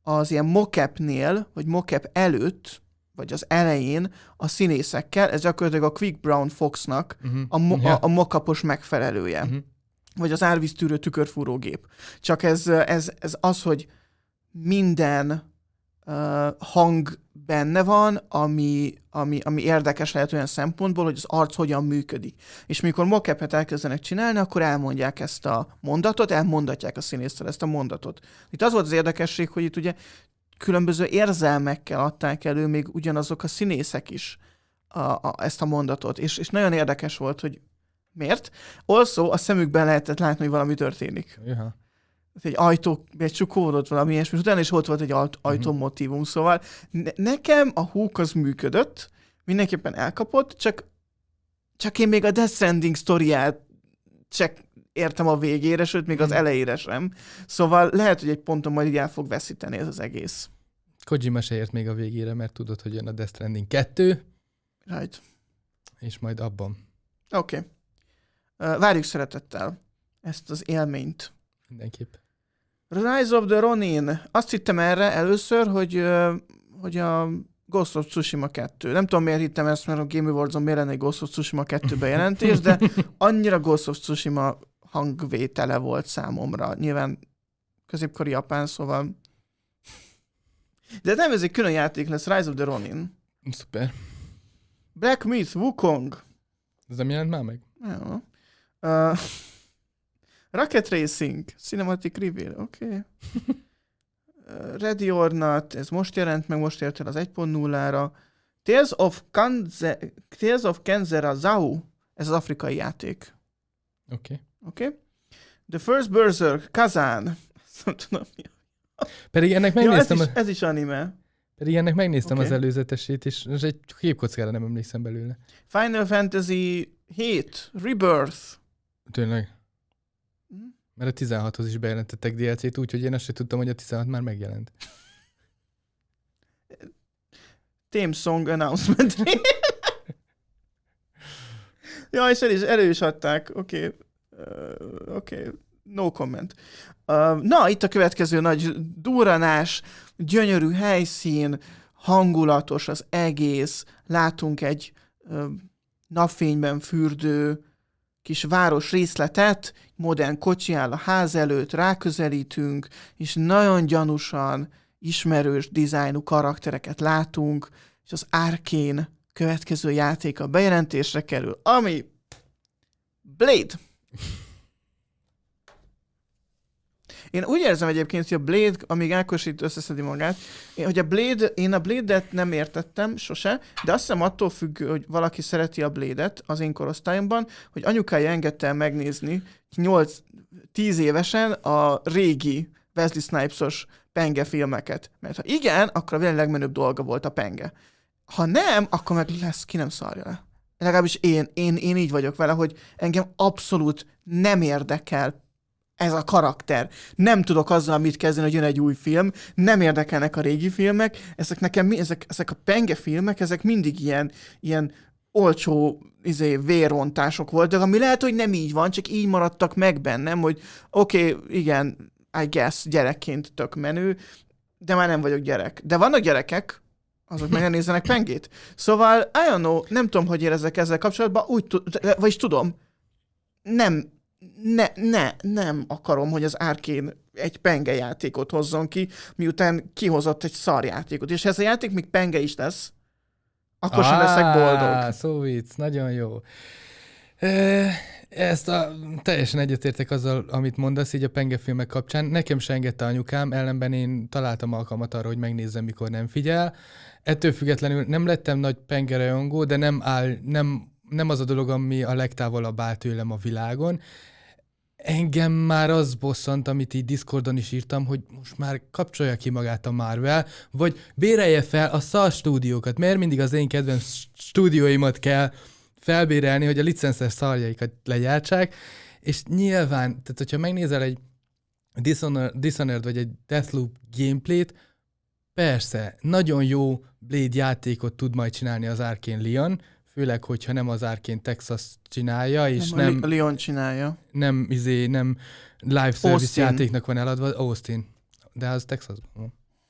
az ilyen mocapnél, vagy mocap előtt, vagy az elején a színészekkel, ez gyakorlatilag a Quick Brown Foxnak uh-huh. a, mo- yeah. a, a mocapos megfelelője. Uh-huh. Vagy az árvíztűrő tükörfúrógép. Csak ez, ez, ez az, hogy minden uh, hang benne van, ami, ami, ami érdekes lehet olyan szempontból, hogy az arc hogyan működik. És mikor mocapet elkezdenek csinálni, akkor elmondják ezt a mondatot, elmondatják a színésztel ezt a mondatot. Itt az volt az érdekesség, hogy itt ugye különböző érzelmekkel adták elő még ugyanazok a színészek is a, a, ezt a mondatot. És, és nagyon érdekes volt, hogy miért? Also a szemükben lehetett látni, hogy valami történik. Ja. Egy ajtó, egy csukódott valami ilyesmi, utána is ott volt egy ajtó uh-huh. motívum, szóval ne- nekem a húk az működött, mindenképpen elkapott, csak, csak én még a Death Stranding sztoriát csak értem a végére, sőt még az elejére sem. Szóval lehet, hogy egy ponton majd így el fog veszíteni ez az egész. Kojima se ért még a végére, mert tudod, hogy jön a Death Stranding kettő. Right. És majd abban. Oké. Okay. Uh, várjuk szeretettel ezt az élményt. Mindenképp. Rise of the Ronin. Azt hittem erre először, hogy, uh, hogy a Ghost of Tsushima kettő. Nem tudom, miért hittem ezt, mert a Game Awards-on miért lenne egy Ghost of Tsushima kettő bejelentés, de annyira Ghost of Tsushima hangvétele volt számomra. Nyilván középkori Japán, szóval... De nem, ez egy külön játék lesz, Rise of the Ronin. Szuper. Black Myth, Wukong. Ez nem jelent már meg? Ja. Uh, Rocket Racing, Cinematic Reveal, oké. Okay. uh, Ready or Not, ez most jelent meg, most ért el az egy pont nullára. Tales of, Kanze, Tales of Kenzera Zau, ez az afrikai játék. Oké. Okay. Oké. Okay. The First Berserk, Kazan. Nem tudom mi. Pedig ennek megnéztem... Ja, ez, is, ez is anime. Pedig ennek megnéztem okay. az előzetesét, és egy képkockára nem emlékszem belőle. Final Fantasy hét, Rebirth. Tényleg? Mm. Mert a tizenhathoz is bejelentettek dé el cét, úgyhogy én azt sem tudtam, hogy a tizenhat már megjelent. Theme Song Announcement. Ja, és el is, elő is adták. Oké. Okay. Uh, Oké. Okay. No comment. Uh, na, itt a következő nagy durranás, gyönyörű helyszín, hangulatos az egész, látunk egy uh, napfényben fürdő kis város részletet, modern kocsi áll a ház előtt, ráközelítünk, és nagyon gyanúsan ismerős dizájnú karaktereket látunk, és az Arkane következő játéka bejelentésre kerül, ami Blade. Én úgy érzem egyébként, hogy a Blade, amíg Ákos itt összeszedi magát, hogy a Blade, én a Blade-et nem értettem sose, de azt hiszem attól függ, hogy valaki szereti a Blade-et az én korosztályomban, hogy anyukája engedte el megnézni nyolc-tíz évesen a régi Wesley Snipes-os penge filmeket. Mert ha igen, akkor a világ legmenőbb dolga volt a penge. Ha nem, akkor meg lesz, ki nem szarja le. Legalábbis én, én, én így vagyok vele, hogy engem abszolút nem érdekel ez a karakter. Nem tudok azzal mit kezdeni, hogy jön egy új film, nem érdekelnek a régi filmek, ezek nekem, ezek, ezek a penge filmek, ezek mindig ilyen, ilyen olcsó izé, vérrontások voltak, ami lehet, hogy nem így van, csak így maradtak meg bennem, hogy oké, okay, igen, I guess, gyerekként tök menő, de már nem vagyok gyerek. De vannak gyerekek, azok meg nézzenek pengét. Szóval, I don't know, nem tudom, hogy érezzek ezzel kapcsolatban, úgy tud, vagyis tudom, nem, ne, ne, nem akarom, hogy az Arkane egy penge játékot hozzon ki, miután kihozott egy szarjátékot. És ha ez a játék még penge is lesz, akkor sem leszek boldog. Szó vicc, nagyon jó. Ezt a, teljesen egyetértek azzal, amit mondasz így a penge filmek kapcsán. Nekem se engedte anyukám, ellenben én találtam alkalmat arra, hogy megnézzem, mikor nem figyel. Ettől függetlenül nem lettem nagy penge rajongó, de nem, áll, nem, nem az a dolog, ami a legtávolabb áll tőlem a világon. Engem már az bosszant, amit így Discordon is írtam, hogy most már kapcsolja ki magát a Marvel, vagy bérelje fel a szar stúdiókat, mert mindig az én kedvenc stúdióimat kell felbérelni, hogy a licenszes szarjaikat legyártsák, és nyilván, tehát hogyha megnézel egy Dishonored, Dishonored vagy egy Deathloop gameplayt, persze, nagyon jó Blade játékot tud majd csinálni az Arkane Lyon, főleg, hogyha nem az Arkane Texas csinálja, és nem... nem Lyon csinálja. Nem, izé, nem live service Austin. Játéknak van eladva, Austin. De az Texasban van.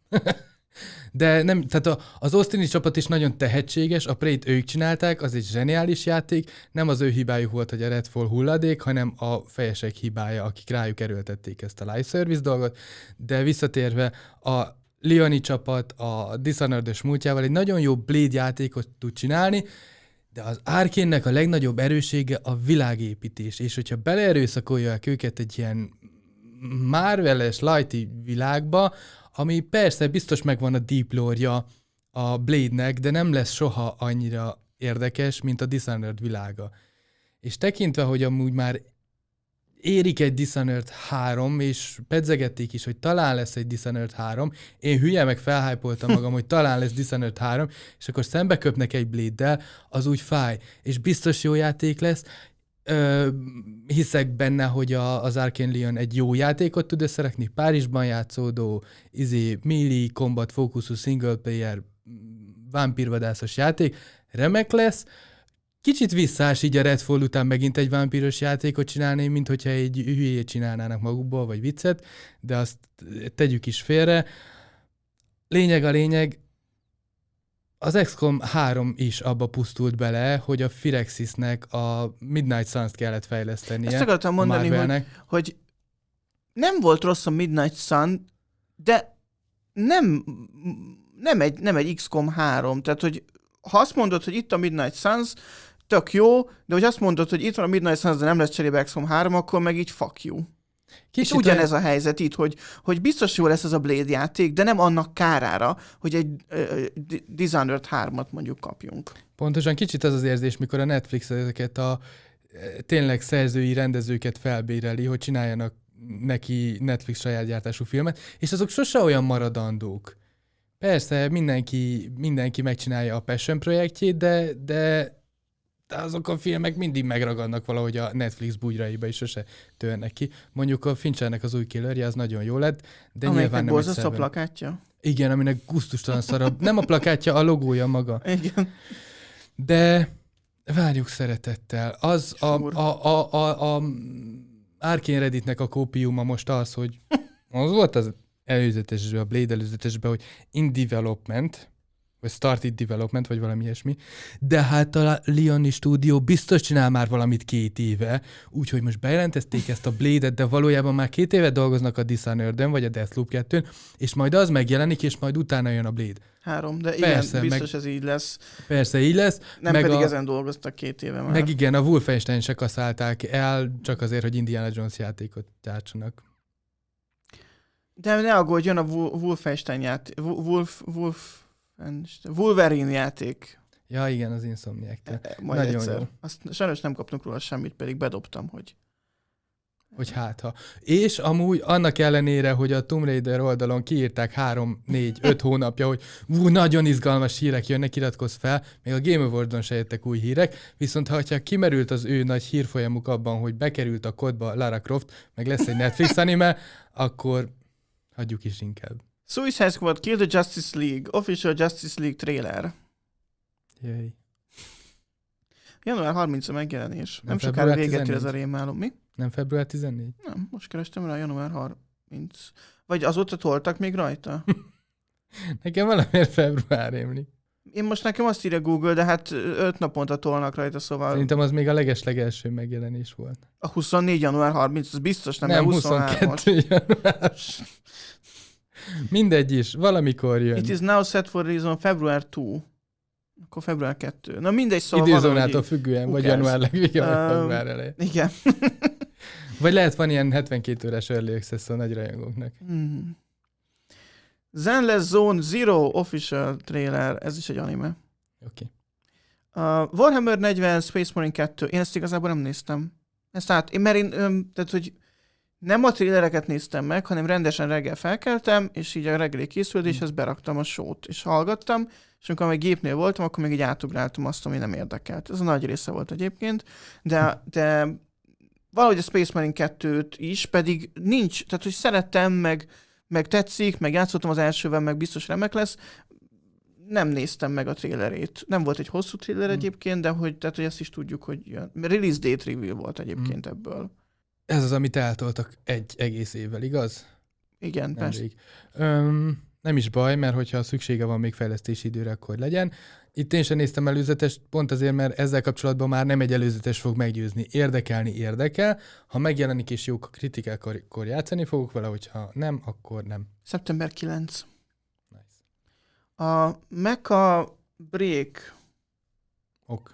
De nem, tehát a, az Austini csapat is nagyon tehetséges, a Prey-t ők csinálták, az egy zseniális játék, nem az ő hibájuk volt, hogy a Redfall hulladék, hanem a fejesek hibája, akik rájuk erőltették ezt a live service dolgot, de visszatérve a Leoni csapat a Dishonored-ös múltjával egy nagyon jó Blade játékot tud csinálni, de az Arkane-nek a legnagyobb erőssége a világépítés, és hogyha beleerőszakolják őket egy ilyen Marvel-es, lighty világba, ami persze biztos megvan a deep lore-ja a Blade-nek, de nem lesz soha annyira érdekes, mint a Dishonored világa. És tekintve, hogy amúgy már érik egy Dishonored három, és pedzegették is, hogy talán lesz egy Dishonored három, én hülye meg felhypoltam magam, hogy talán lesz Dishonored három, és akkor szembe köpnek egy Blade-del, az úgy fáj, és biztos jó játék lesz. Ö, hiszek benne, hogy a, az Arkane Lyon egy jó játékot tud összerakni, Párizsban játszódó, izé, melee, combat fókuszú, single player, vámpírvadászos játék, remek lesz. Kicsit visszás így a Redfall után megint egy vámpíros játékot csinálni, mint hogyha egy hülyét csinálnának magukból, vagy viccet, de azt tegyük is félre. Lényeg a lényeg, az iksz kom három is abba pusztult bele, hogy a Firaxisnek a Midnight Suns-t kellett fejlesztenie. Ezt akartam mondani, hogy, hogy nem volt rossz a Midnight Sun, de nem, nem, egy, nem egy iksz kom három. Tehát, hogy ha azt mondod, hogy itt a Midnight Suns, tök jó, de hogy azt mondod, hogy itt van a Midnight Suns, de nem lesz cserébe iksz kom három, akkor meg így fuck you. Kicsit és ugyanez a helyzet itt, hogy, hogy biztos jó lesz ez a Blade játék, de nem annak kárára, hogy egy uh, Dishonored hármat mondjuk kapjunk. Pontosan kicsit az az érzés, mikor a Netflix ezeket a tényleg szerzői rendezőket felbéreli, hogy csináljanak neki Netflix saját gyártású filmet, és azok sose olyan maradandók. Persze mindenki, mindenki megcsinálja a Passion projektjét, de, de de azok a filmek mindig megragadnak valahogy a Netflix bugyraiba, és sose törnek ki. Mondjuk a Finchernek az új killerje, az nagyon jó lett, de amelyiknek nyilván nem borzasztó a plakátja? Igen, aminek gusztustalan szarabb. Nem a plakátja, a logója maga. Igen. De várjuk szeretettel. Az a, a, a, a, a Arkane Redditnek a kópiuma most az, hogy az volt az előzetesben, a Blade előzetesben, hogy in development, vagy started development, vagy valami ilyesmi, de hát a Leoni stúdió biztos csinál már valamit két éve, úgyhogy most bejelentették ezt a Blade-et, de valójában már két éve dolgoznak a Dishonored-en, vagy a Deathloop kettőn, és majd az megjelenik, és majd utána jön a Blade. Három, de igen, persze, biztos meg, ez így lesz. Persze, így lesz. Nem meg pedig a, ezen dolgoztak két éve már. Meg igen, a Wolfenstein se kaszálták el, csak azért, hogy Indiana Jones játékot gyártsanak. De ne aggódj, jön a Wolfenstein játék. Wolf, Wolf, Wolverine játék. Ja, igen, az Insomniac. Majd nagyon egyszer. Jó. Azt sajnos nem kaptunk róla semmit, pedig bedobtam, hogy... Hogy hát ha. És amúgy annak ellenére, hogy a Tomb Raider oldalon kiírták három, négy, öt hónapja, hogy ú, nagyon izgalmas hírek jönnek, iratkozz fel, még a Game Awardon se jöttek új hírek, viszont ha kimerült az ő nagy hírfolyamuk abban, hogy bekerült a kodba Lara Croft, meg lesz egy Netflix anime, akkor hagyjuk is inkább. Suicide Squad Kill the Justice League, Official Justice League trailer. Jöjj. január harmincadika megjelenés. Nem, nem sokára véget ér ez a rémálom. Mi? Nem február tizennégy? Nem, most kerestem rá január harmincadika. Vagy azóta toltak még rajta? Nekem valamiért február rémlik. Én most nekem azt írja Google, de hát öt naponta tolnak rajta, szóval... Szerintem az még a legeslegelső megjelenés volt. A huszonnégy január harmincadika, az biztos nem, nem huszonkettő január. Mindegy is, valamikor jön. It is now set for reason Február kettő. Akkor február kettő. Na mindegy, szóval időzónától függően, vagy január legvége, vagy uh, február eleje. Igen. Vagy lehet van ilyen hetvenkét órás early access a nagy rajongóknak. Mm. Zenless Zone Zero official trailer, ez is egy anime. Oké. Okay. Uh, Warhammer negyven Space Marine kettő, én ezt igazából nem néztem. Ezt át, én, mert én, öm, tehát, hogy nem a trailereket néztem meg, hanem rendesen reggel felkeltem, és így a reggeli készüléshez beraktam a sót, és hallgattam, és amikor még gépnél voltam, akkor még így átugráltam azt, ami nem érdekelt. Ez a nagy része volt egyébként, de, de valahogy a Space Marine kettőt is, pedig nincs, tehát hogy szerettem, meg, meg tetszik, meg játszottam az elsővel, meg biztos remek lesz, nem néztem meg a trailerét. Nem volt egy hosszú trailer mm. egyébként, de hogy, tehát, hogy ezt is tudjuk, hogy jön. Release date reveal volt egyébként mm. ebből. Ez az, amit eltoltak egy egész évvel, igaz? Igen, nem persze. Öm, Nem is baj, mert hogyha szüksége van még fejlesztési időre, akkor legyen. Itt én sem néztem előzetest, pont azért, mert ezzel kapcsolatban már nem egy előzetes fog meggyőzni. Érdekelni érdekel. Ha megjelenik és jók a kritikák, akkor játszani fogok vele, hogyha nem, akkor nem. szeptember kilencedike. Nice. A Mecha Break Ok.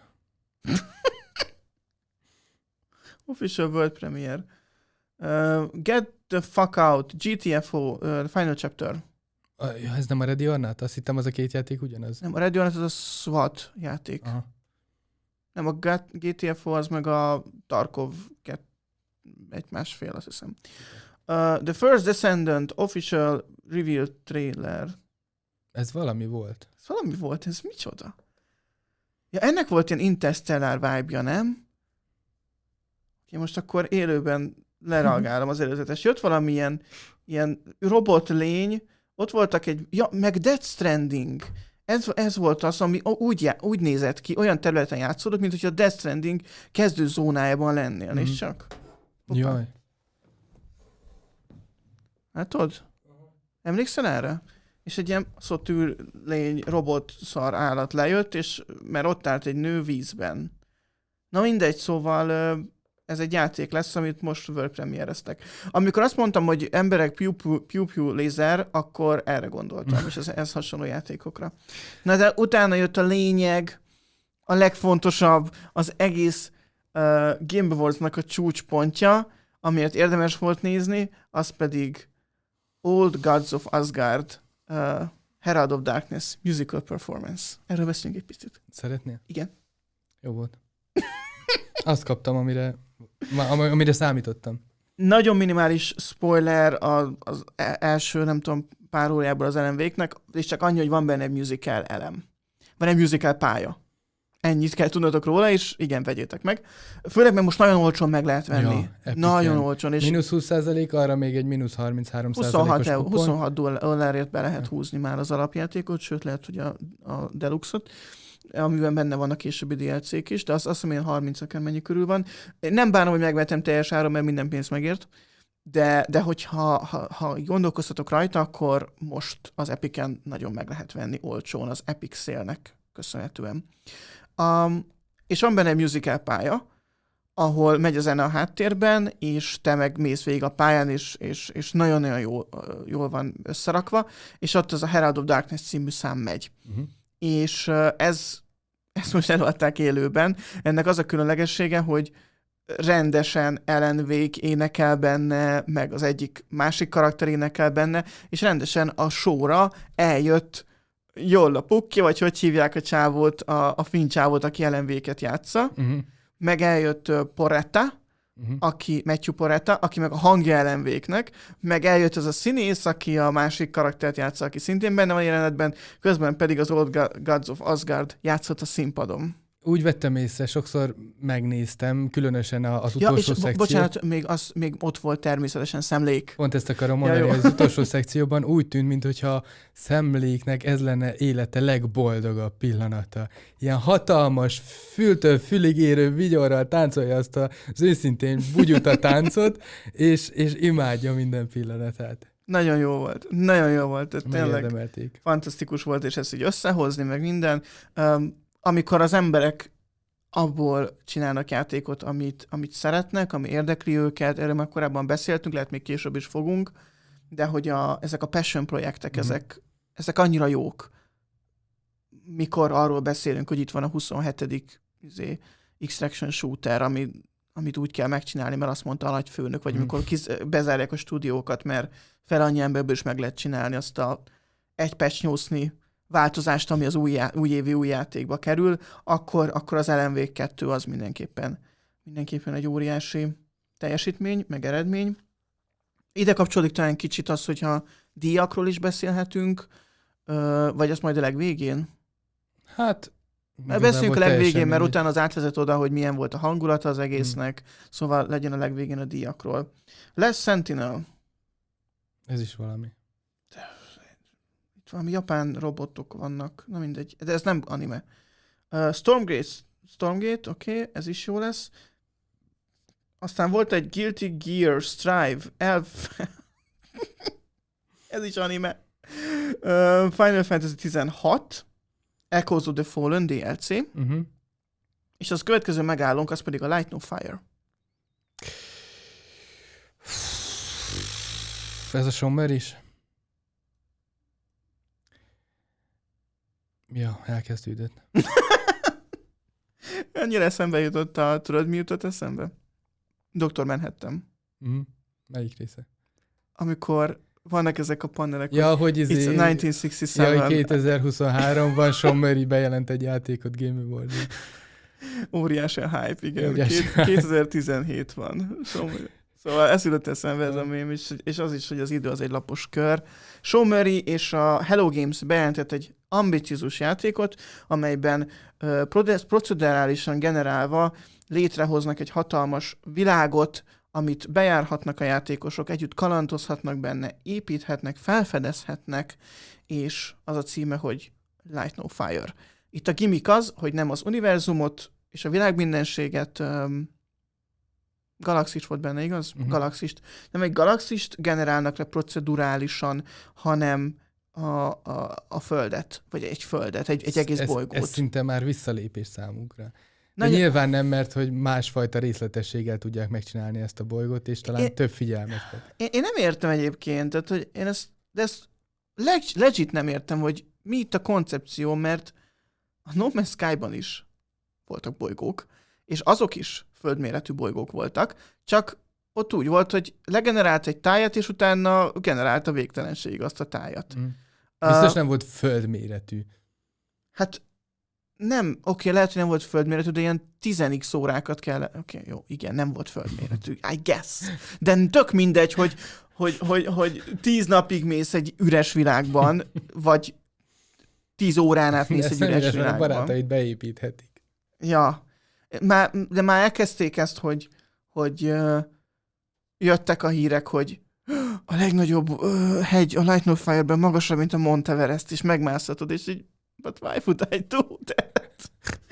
Official World Premiere. Uh, Get the Fuck Out, G T F O, uh, Final Chapter. Uh, ez nem a Ready or Not? Azt hittem, az a két játék ugyanaz. Nem, a Ready or Not az a SWAT játék. Aha. Nem, a G T F O az meg a Tarkov egy másfél, azt hiszem. Uh, The First Descendant Official Reveal Trailer. Ez valami volt. Ez valami volt, ez micsoda? Ja, ennek volt ilyen Interstellar vibe-ja, nem? Én most akkor élőben lereagálom az előzetes. Jött valamilyen ilyen robotlény, ott voltak egy, ja, meg Death Stranding. Ez, ez volt az, ami úgy, já, úgy nézett ki, olyan területen játszódott, mint hogyha a Death Stranding kezdő zónájában lennél, mm. és csak. Hoppá. Jaj. Látod? Emlékszel erre? És egy ilyen szotűr lény, robot szar állat lejött, és mert ott állt egy nő vízben. Na mindegy, szóval ez egy játék lesz, amit most world premiereztek. Amikor azt mondtam, hogy emberek piu-piu lézer, akkor erre gondoltam, és ez, ez hasonló játékokra. Na de utána jött a lényeg, a legfontosabb, az egész uh, Game Awards-nak a csúcspontja, amiért érdemes volt nézni, az pedig Old Gods of Asgard, uh, Herald of Darkness musical performance. Erről beszélünk egy picit. Szeretnél? Igen. Jó volt. Azt kaptam, amire, amire számítottam. Nagyon minimális spoiler az, az első, nem tudom, pár órából az Alan Wake-nek, és csak annyi, hogy van benne egy musical elem. Van egy musical pálya. Ennyit kell tudnotok róla, és igen, vegyétek meg. Főleg, mert most nagyon olcsón meg lehet venni. Ja, nagyon olcsón. És mínusz húsz százalék, arra még egy mínusz harminchárom százalékos huszonhat, huszonhat dollárért be lehet húzni már az alapjátékot, sőt lehet, hogy a, a Deluxe-ot, amiben benne vannak későbbi dé el cé-k is, de azt, azt hiszem, harminc akármennyi körül van. Én nem bánom, hogy megvettem teljes áron, mert minden pénzt megért, de, de hogyha ha, ha gondolkoztatok rajta, akkor most az Epicen nagyon meg lehet venni olcsón, az Epic Sale-nek köszönhetően. Um, és van benne egy musical pálya, ahol megy a zene a háttérben, és te meg mész végig a pályán, és, és, és nagyon-nagyon jól, jól van összerakva, és ott az a Herald of Darkness című szám megy. Uh-huh. És ez, ezt most előadták élőben. Ennek az a különlegessége, hogy rendesen Alan Wake énekel benne, meg az egyik másik karakter énekel benne, és rendesen a showra eljött Jolla Pukki, vagy hogy hívják a csávót, a, a finn csávót, aki Alan Wake-et játsza, uh-huh. meg eljött uh, Poretta, uh-huh. aki, Matthew Poretta, aki meg a hangja Alan Wake-nek, meg eljött az a színész, aki a másik karaktert játsza, aki szintén benne van jelenetben, közben pedig az Old Gods of Asgard játszott a színpadon. Úgy vettem észre, sokszor megnéztem, különösen az utolsó ja, és szekció. Bocsánat, még, az, még ott volt természetesen szemlék. Pont ezt akarom mondani, ja, hogy az utolsó szekcióban úgy tűnt, mintha szemléknek ez lenne élete legboldogabb pillanata. Ilyen hatalmas, fültől fülig érő vigyorral táncolja azt az őszintén bugyuta táncot, és, és imádja minden pillanatát. Nagyon jó volt, nagyon jó volt. Tényleg fantasztikus volt, és ezt így összehozni, meg minden. Um, amikor az emberek abból csinálnak játékot, amit, amit szeretnek, ami érdekli őket, erről már korábban beszéltünk, lehet még később is fogunk, de hogy a, ezek a passion projektek, mm. ezek, ezek annyira jók. Mikor arról beszélünk, hogy itt van a huszonhetedik izé, Extraction Shooter, ami, amit úgy kell megcsinálni, mert azt mondta a nagyfőnök, vagy mm. amikor kiz, bezárják a stúdiókat, mert fel annyi emberből is meg lehet csinálni azt a egy patch nyúszni változást, ami az új, já- új évi új játékba kerül, akkor, akkor az Alan Wake kettő az mindenképpen, mindenképpen egy óriási teljesítmény, meg eredmény. Ide kapcsolódik talán kicsit az, hogyha díjakról is beszélhetünk, vagy azt majd a legvégén? Hát, beszéljünk a legvégén, mert utána az átvezet oda, hogy milyen volt a hangulata az egésznek, hmm. szóval legyen a legvégén a díjakról. lesz Sentinel. Ez is valami. Valami japán robotok vannak, na mindegy, de ez nem anime. Uh, Stormgate, Stormgate, oké, okay, ez is jó lesz. Aztán volt egy Guilty Gear Strive, Elf. Ez is anime. uh, Final Fantasy tizenhat, Echoes of the Fallen dé el cé, Uh-huh. és az következő megállónk, az pedig a Light No Fire. Ez a sommer is? Ja, elkezdődött. Ennyire eszembe jutott a... Tudod, mi jutott eszembe? doktor Manhattan. Uh-huh. Melyik része? Amikor vannak ezek a panelek, Ja, hogy hogy It's izé... ezerkilencszáznyolcvanhét. Ja, kétezer-huszonháromban Sommeri bejelent egy játékot Game Award-on. Óriási a hype, igen. Óriási Két, hype. kétezer-tizenhét van. Sommeri. Szóval ez jutott eszembe ez a mém is, és az is, hogy az idő az egy lapos kör. Sommeri és a Hello Games bejelentett egy ambiciózus játékot, amelyben uh, procedurálisan generálva létrehoznak egy hatalmas világot, amit bejárhatnak a játékosok, együtt kalandozhatnak benne, építhetnek, felfedezhetnek, és az a címe, hogy Light No Fire. Itt a gimmick az, hogy nem az univerzumot és a világ mindenséget, um, galaxis volt benne, igaz? Uh-huh. Galaxist. Nem egy galaxist generálnak le procedurálisan, hanem a, a, a földet, vagy egy földet, egy, egy egész ez, bolygót. Ez szinte már visszalépés számunkra. De Nagy... nyilván nem, mert hogy másfajta részletességgel tudják megcsinálni ezt a bolygót, és talán én, több figyelmet kap. Én, én nem értem egyébként, tehát, hogy én ezt, de ezt leg, legit nem értem, hogy mi itt a koncepció, mert a No Man's Sky-ban is voltak bolygók, és azok is földméretű bolygók voltak, csak ott úgy volt, hogy legenerált egy tájat, és utána generált a végtelenség azt a tájat. Mm. Biztos uh, nem volt földméretű. Hát nem, oké, okay, lehet, hogy nem volt földméretű, de ilyen tíz x órákat kell... Oké, okay, jó, igen, nem volt földméretű, I guess. De tök mindegy, hogy, hogy, hogy, hogy tíz napig mész egy üres világban, vagy tíz órán át mész egy üres világban. A barátaid beépíthetik. Ja, már, de már elkezdték ezt, hogy, hogy uh, jöttek a hírek, hogy a legnagyobb uh, hegy a Light No Fire-ben magasabb, mint a Mount Everest, és megmászhatod, és így, but why would I do that?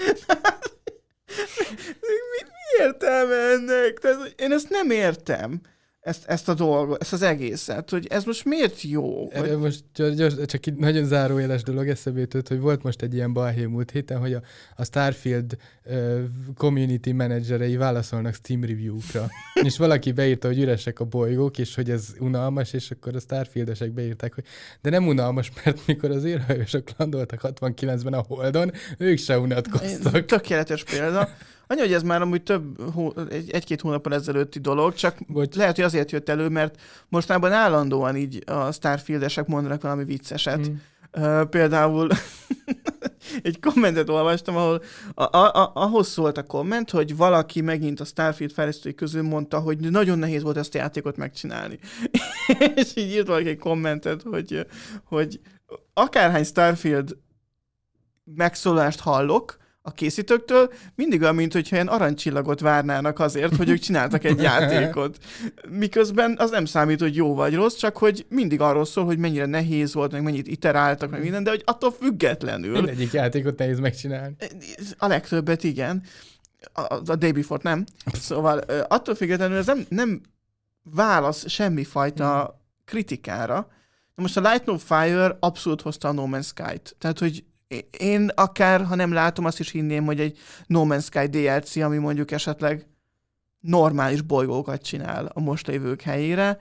mi, mi értelme ennek? Tehát, én ezt nem értem, ezt, ezt a dolgot, ezt az egészet, hogy ez most miért jó? Erre hogy... most gyors, csak egy nagyon zárójeles dolog eszembe jutott, hogy volt most egy ilyen balhé múlt héten, hogy a, a Starfield uh, community managerei válaszolnak Steam review-kra. És valaki beírta, hogy üresek a bolygók, és hogy ez unalmas, és akkor a Starfieldesek beírták, hogy de nem unalmas, mert mikor az űrhajósok landoltak hatvankilencben a Holdon, ők se unatkoztak. Tökéletes példa. Annyi, hogy ez már amúgy több, egy, egy-két hónappal ezelőtti dolog, csak Bocs. Lehet, hogy azért jött elő, mert mostanában állandóan így a Starfield-esek mondanak valami vicceset. Mm. Uh, például egy kommentet olvastam, ahol a, a, a, ahhoz szólt a komment, hogy valaki megint a Starfield fejlesztői közül mondta, hogy nagyon nehéz volt ezt a játékot megcsinálni. És így írt valaki egy kommentet, hogy, hogy akárhány Starfield megszólást hallok a készítőktől, mindig olyan, mint hogyha ilyen aranycsillagot várnának azért, hogy ők csináltak egy játékot. Miközben az nem számít, hogy jó vagy rossz, csak hogy mindig arról szól, hogy mennyire nehéz volt, meg mennyit iteráltak, meg minden, de hogy attól függetlenül... Mindegyik játékot nehéz megcsinálni. A legtöbbet, igen. A, a Day Before-t nem. Szóval attól függetlenül ez nem, nem válasz semmifajta kritikára. Na most a Light No Fire abszolút hozta a No Man's Sky-t. Tehát, hogy én akár, ha nem látom, azt is hinném, hogy egy No Man's Sky dé el cé, ami mondjuk esetleg normális bolygókat csinál a most lévők helyére,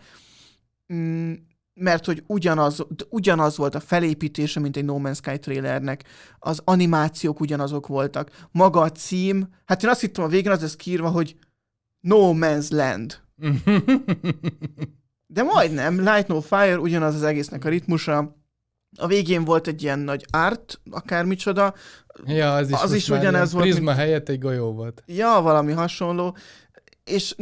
mert hogy ugyanaz, ugyanaz volt a felépítése, mint egy No Man's Sky trailernek, az animációk ugyanazok voltak, maga a cím, hát én azt hittem a végén az lesz kiírva, hogy No Man's Land. De majdnem, Light No Fire, ugyanaz az egésznek a ritmusa. A végén volt egy ilyen nagy art, akármicsoda. Ja, az is, az is ugyanez volt. Prizma mint... helyett egy golyó volt. Ja, valami hasonló. És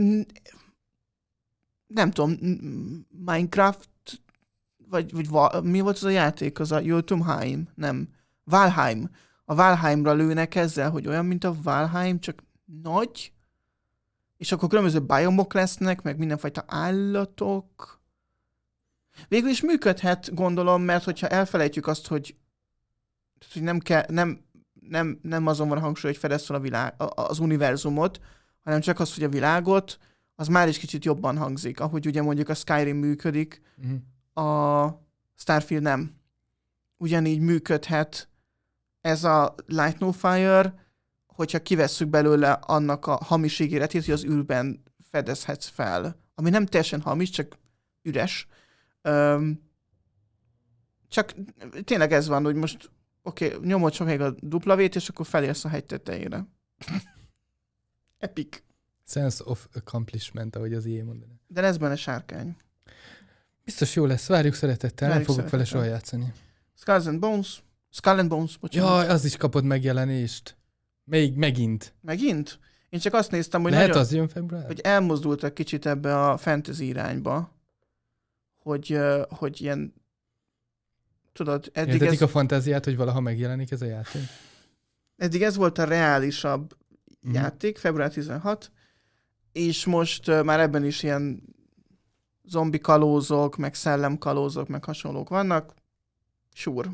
nem tudom, Minecraft, vagy, vagy va, mi volt az a játék? Az a Jotunheim? Nem. Valheim. A Valheimra lőnek ezzel, hogy olyan, mint a Valheim, csak nagy. És akkor különböző biomok lesznek, meg mindenfajta állatok. Végül is működhet, gondolom, mert hogyha elfelejtjük azt, hogy, hogy nem, kell, nem, nem, nem azon van a hangsúly, hogy fedez fel a világ, az univerzumot, hanem csak az, hogy a világot, az már is kicsit jobban hangzik. Ahogy ugye mondjuk a Skyrim működik, uh-huh. a Starfield nem. Ugyanígy működhet ez a Light No Fire, hogyha kivesszük belőle annak a hamis ígéretét, hogy az űrben fedezhetsz fel. Ami nem teljesen hamis, csak üres. Öm, csak tényleg ez van, hogy most oké, okay, nyomod sokáig a duplavét, és akkor felérsz a hegy tetejére. Epic. Sense of accomplishment, ahogy az ilyen mondaná. De lesz benne sárkány. Biztos jó lesz, várjuk szeretettel, Várjuk nem fogok vele szeretettel. soha játszani. Skulls and Bones. Skull and Bones, bocsánat. Jaj, az is kapott megjelenést. Még megint. Megint? Én csak azt néztem, hogy, Lehet nagyon, az jön február? hogy elmozdultak kicsit ebbe a fantasy irányba, hogy, uh, hogy ilyen, tudod, eddig Értetik ez, a fantáziát, hogy valaha megjelenik ez a játék? eddig ez volt a reálisabb Mhm. játék, február tizenhat, és most uh, már ebben is ilyen zombi kalózok, meg szellemkalózok, meg hasonlók vannak. Sure.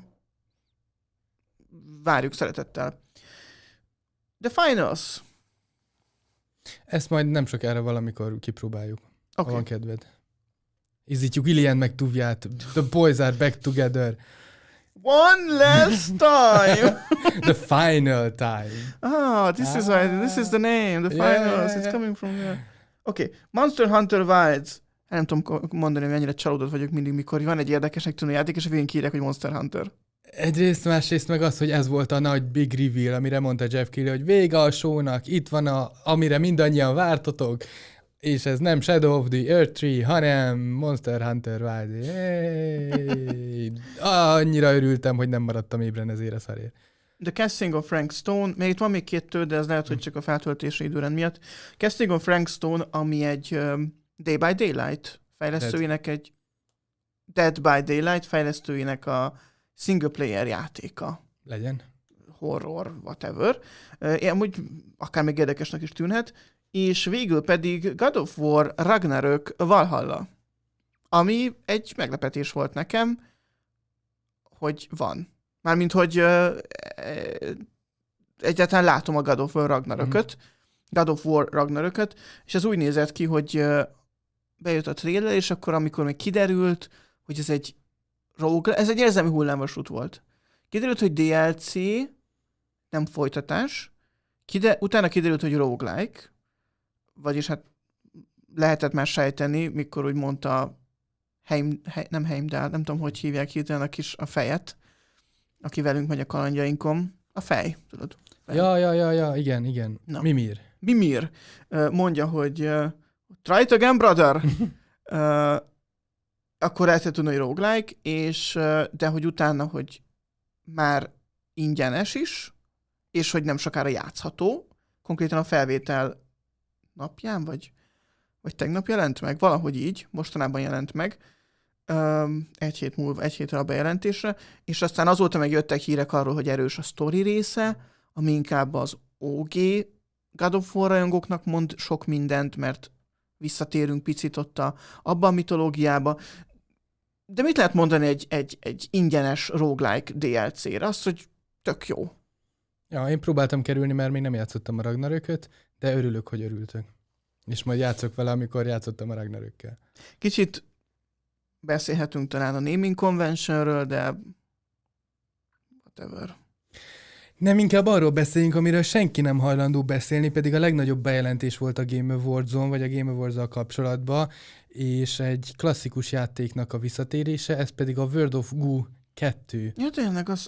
Várjuk szeretettel. The Finals. Ezt majd nem sokára valamikor kipróbáljuk, okay. ha Oké. van kedved. Izítjuk Ilian meg Tuvját. The boys are back together. One last time. The final time. Ah, this is why, this is the name, the Yeah, Finals, yeah, it's yeah. coming from there. Oké, okay. Monster Hunter Wilds. Nem tudom ko- mondani, hogy mennyire csalódott vagyok mindig, mikor van egy érdekesnek tűnő játék, és a végén kiírják, hogy Monster Hunter. Egyrészt, másrészt meg az, hogy ez volt a nagy big reveal, amire mondta Jeff Keighley, hogy vége a show-nak, itt van, a, amire mindannyian vártatok, és ez nem Shadow of the Earth Tree, hanem Monster Hunter Wilds. Hey! Annyira örültem, hogy nem maradtam ébren ezért a szarért. The Casting of Frank Stone, még itt van még két tő, de ez lehet, hogy csak a feltöltési időrend miatt. Casting of Frank Stone, ami egy um, Day by Daylight fejlesztőinek egy Dead by Daylight fejlesztőinek a single player játéka. Legyen. Horror, whatever. Uh, amúgy akár még érdekesnek is tűnhet. És végül pedig God of War Ragnarök Valhalla. Ami egy meglepetés volt nekem, hogy van. Mármint, hogy uh, egyáltalán látom a God of War Ragnarököt, mm. God of War Ragnarököt, és ez úgy nézett ki, hogy uh, bejött a trailer, és akkor amikor még kiderült, hogy ez egy rogue, ez egy érzelmi hullámvasút volt. Kiderült, hogy dé el cé, nem folytatás, Kide- utána kiderült, hogy roguelike, vagyis hát lehetett már sejteni, mikor úgy mondta Heim, He- nem Heimdall, nem tudom, hogy hívják hirtelen a kis a fejet, aki velünk megy a kalandjainkon. A fej, tudod? Fej. Ja, ja, ja, ja, igen, igen. Na. Mimir. Mimir uh, mondja, hogy uh, try it again, brother! uh, akkor el tudni, hogy roguelike, és, uh, de hogy utána, hogy már ingyenes is, és hogy nem sokára játszható, konkrétan a felvétel napján, vagy, vagy tegnap jelent meg, valahogy így, mostanában jelent meg, um, egy hét múlva, egy hétre a bejelentésre, és aztán azóta meg jöttek hírek arról, hogy erős a sztori része, ami inkább az o gé God of War rajongóknak mond sok mindent, mert visszatérünk picit ott a, abba a mitológiába. De mit lehet mondani egy, egy, egy ingyenes roguelike dé el cére? Azt, hogy tök jó. Ja, én próbáltam kerülni, mert még nem játszottam a Ragnarököt, de örülök, hogy örültök. És majd játszok vele, amikor játszottam a Ragnarökkel. Kicsit beszélhetünk talán a naming conventionről, de whatever. Nem, inkább arról beszéljünk, amiről senki nem hajlandó beszélni, pedig a legnagyobb bejelentés volt a Game Awards-on, vagy a Game Awards-zal kapcsolatban, és egy klasszikus játéknak a visszatérése, ez pedig a World of Goo kettő. Ja, tényleg az...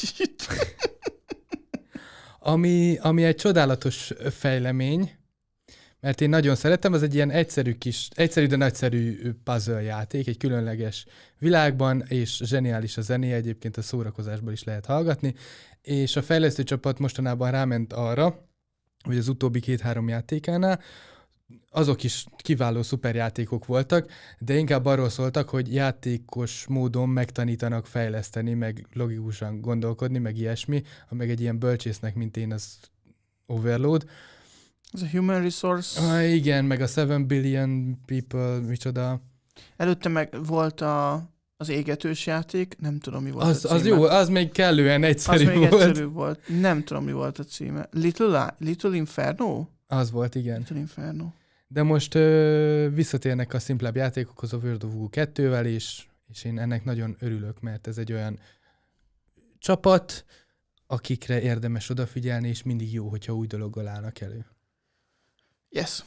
ami, ami egy csodálatos fejlemény, mert én nagyon szeretem, az egy ilyen egyszerű kis, egyszerű, de nagyszerű puzzle játék, egy különleges világban, és zseniális a zenéje, egyébként a szórakozásból is lehet hallgatni, és a fejlesztő csapat mostanában ráment arra, hogy az utóbbi két-három játékánál azok is kiváló szuperjátékok voltak, de inkább arról szóltak, hogy játékos módon megtanítanak fejleszteni, meg logikusan gondolkodni, meg ilyesmi, meg egy ilyen bölcsésznek, mint én, az Overload. Ez a Human Resource. Ah, igen, meg a seven billion people, micsoda. Előtte meg volt a, az égetős játék, nem tudom, mi volt Az, a címe. az jó, az még kellően egyszerű az még volt. egyszerű volt. Nem tudom, mi volt a címe. Little, Little Inferno? Az volt, igen. Little Inferno. De most ö, visszatérnek a szimplebb játékokhoz a World of Goo kettővel, és, És én ennek nagyon örülök, mert ez egy olyan csapat, akikre érdemes odafigyelni, és mindig jó, hogyha új dologgal állnak elő. Yes.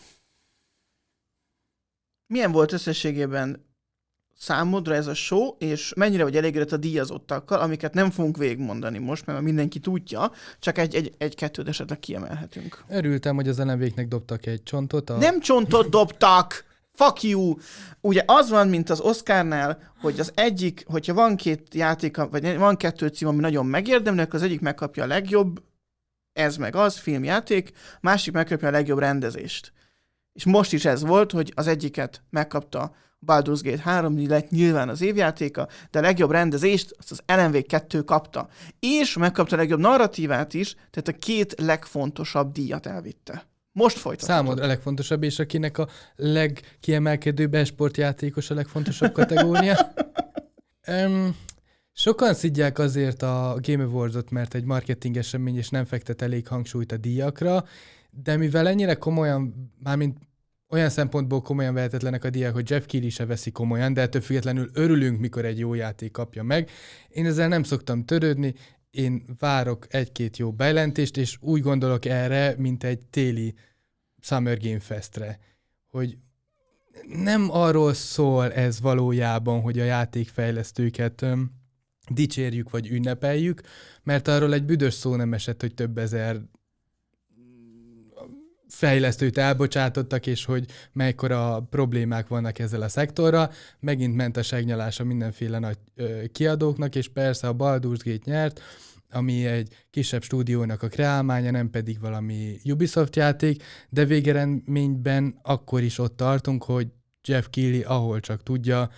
Milyen volt összességében számodra ez a show, és mennyire vagy elégedett a díjazottakkal, amiket nem fogunk végigmondani most, mert mindenki tudja, csak egy, egy, egy-kettőt esetleg kiemelhetünk. Örültem, hogy az ellenvéknek dobtak egy csontot. A... Nem csontot dobtak! Fuck you! Ugye az van, mint az Oscarnál, hogy az egyik, hogyha van két játék, vagy van kettő cím, ami nagyon megérdemlek, az egyik megkapja a legjobb, ez meg az, filmjáték, másik megkapja a legjobb rendezést. És most is ez volt, hogy az egyiket megkapta Baldur's Gate három, lett nyilván az évjátéka, de a legjobb rendezést azt az Alan Wake kettő kapta. És megkapta a legjobb narratívát is, tehát a két legfontosabb díjat elvitte. Most folytathatod. Számodra a legfontosabb, és akinek a legkiemelkedőbb e-sportjátékos a legfontosabb kategória. um, sokan szidják azért a Game Awards-ot, mert egy marketing esemény, és nem fektet elég hangsúlyt a díjakra, de mivel ennyire komolyan, mármint olyan szempontból komolyan vehetetlenek a díjak, hogy Jeff Keighley se veszi komolyan, de ettől függetlenül örülünk, mikor egy jó játék kapja meg. Én ezzel nem szoktam törődni, én várok egy-két jó bejelentést, és úgy gondolok erre, mint egy téli Summer Game Festre, hogy nem arról szól ez valójában, hogy a játékfejlesztőket öm, dicsérjük vagy ünnepeljük, mert arról egy büdös szó nem esett, hogy több ezer fejlesztőt elbocsátottak, és hogy mekkora problémák vannak ezzel a szektorral. Megint ment a segnyalás a mindenféle nagy ö, kiadóknak, és persze a Baldur's Gate nyert, ami egy kisebb stúdiónak a kreálmánya, nem pedig valami Ubisoft játék, de végeredményben akkor is ott tartunk, hogy Jeff Keighley, ahol csak tudja,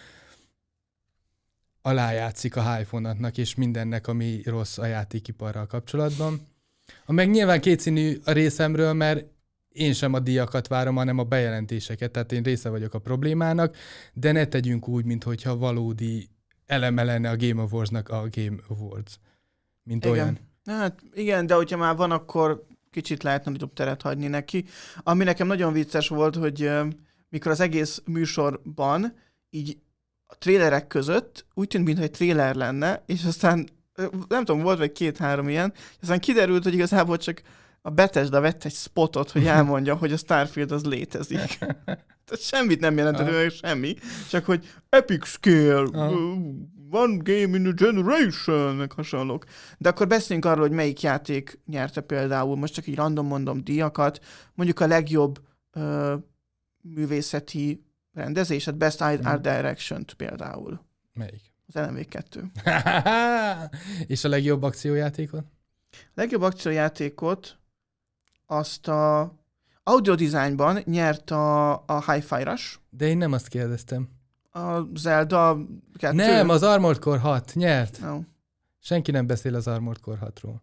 alájátszik a Hyphenatnak és mindennek, ami rossz a játékiparral kapcsolatban. A meg nyilván kétszínű a részemről, mert én sem a díjakat várom, hanem a bejelentéseket, tehát én része vagyok a problémának, de ne tegyünk úgy, mintha valódi eleme lenne a Game Awards-nak a Game Awards, mint igen. olyan. Hát igen, de hogyha már van, akkor kicsit lehetne nagyobb teret hagyni neki. Ami nekem nagyon vicces volt, hogy uh, mikor az egész műsorban így a trélerek között úgy tűnt, mintha egy tréler lenne, és aztán nem tudom, volt vagy két-három ilyen, és aztán kiderült, hogy igazából csak a Bethesda vett egy spotot, hogy elmondja, hogy a Starfield az létezik. Tehát semmit nem jelentett, ah. semmi, csak hogy epic scale, ah. one game in a generation, meg hasonlók. De akkor beszéljünk arról, hogy melyik játék nyerte például, most csak így random mondom díjakat, mondjuk a legjobb uh, művészeti rendezéset, Best Art hmm. Direction-t például. Melyik? Az Alan Wake kettő. És a legjobb akciójátékot? A legjobb akciójátékot azt a audio designban nyert a, a Hi-Fi Rush. De én nem azt kérdeztem. A Zelda kettő. Nem, az Armored Core hat nyert. No. Senki nem beszél az Armored Core hatról.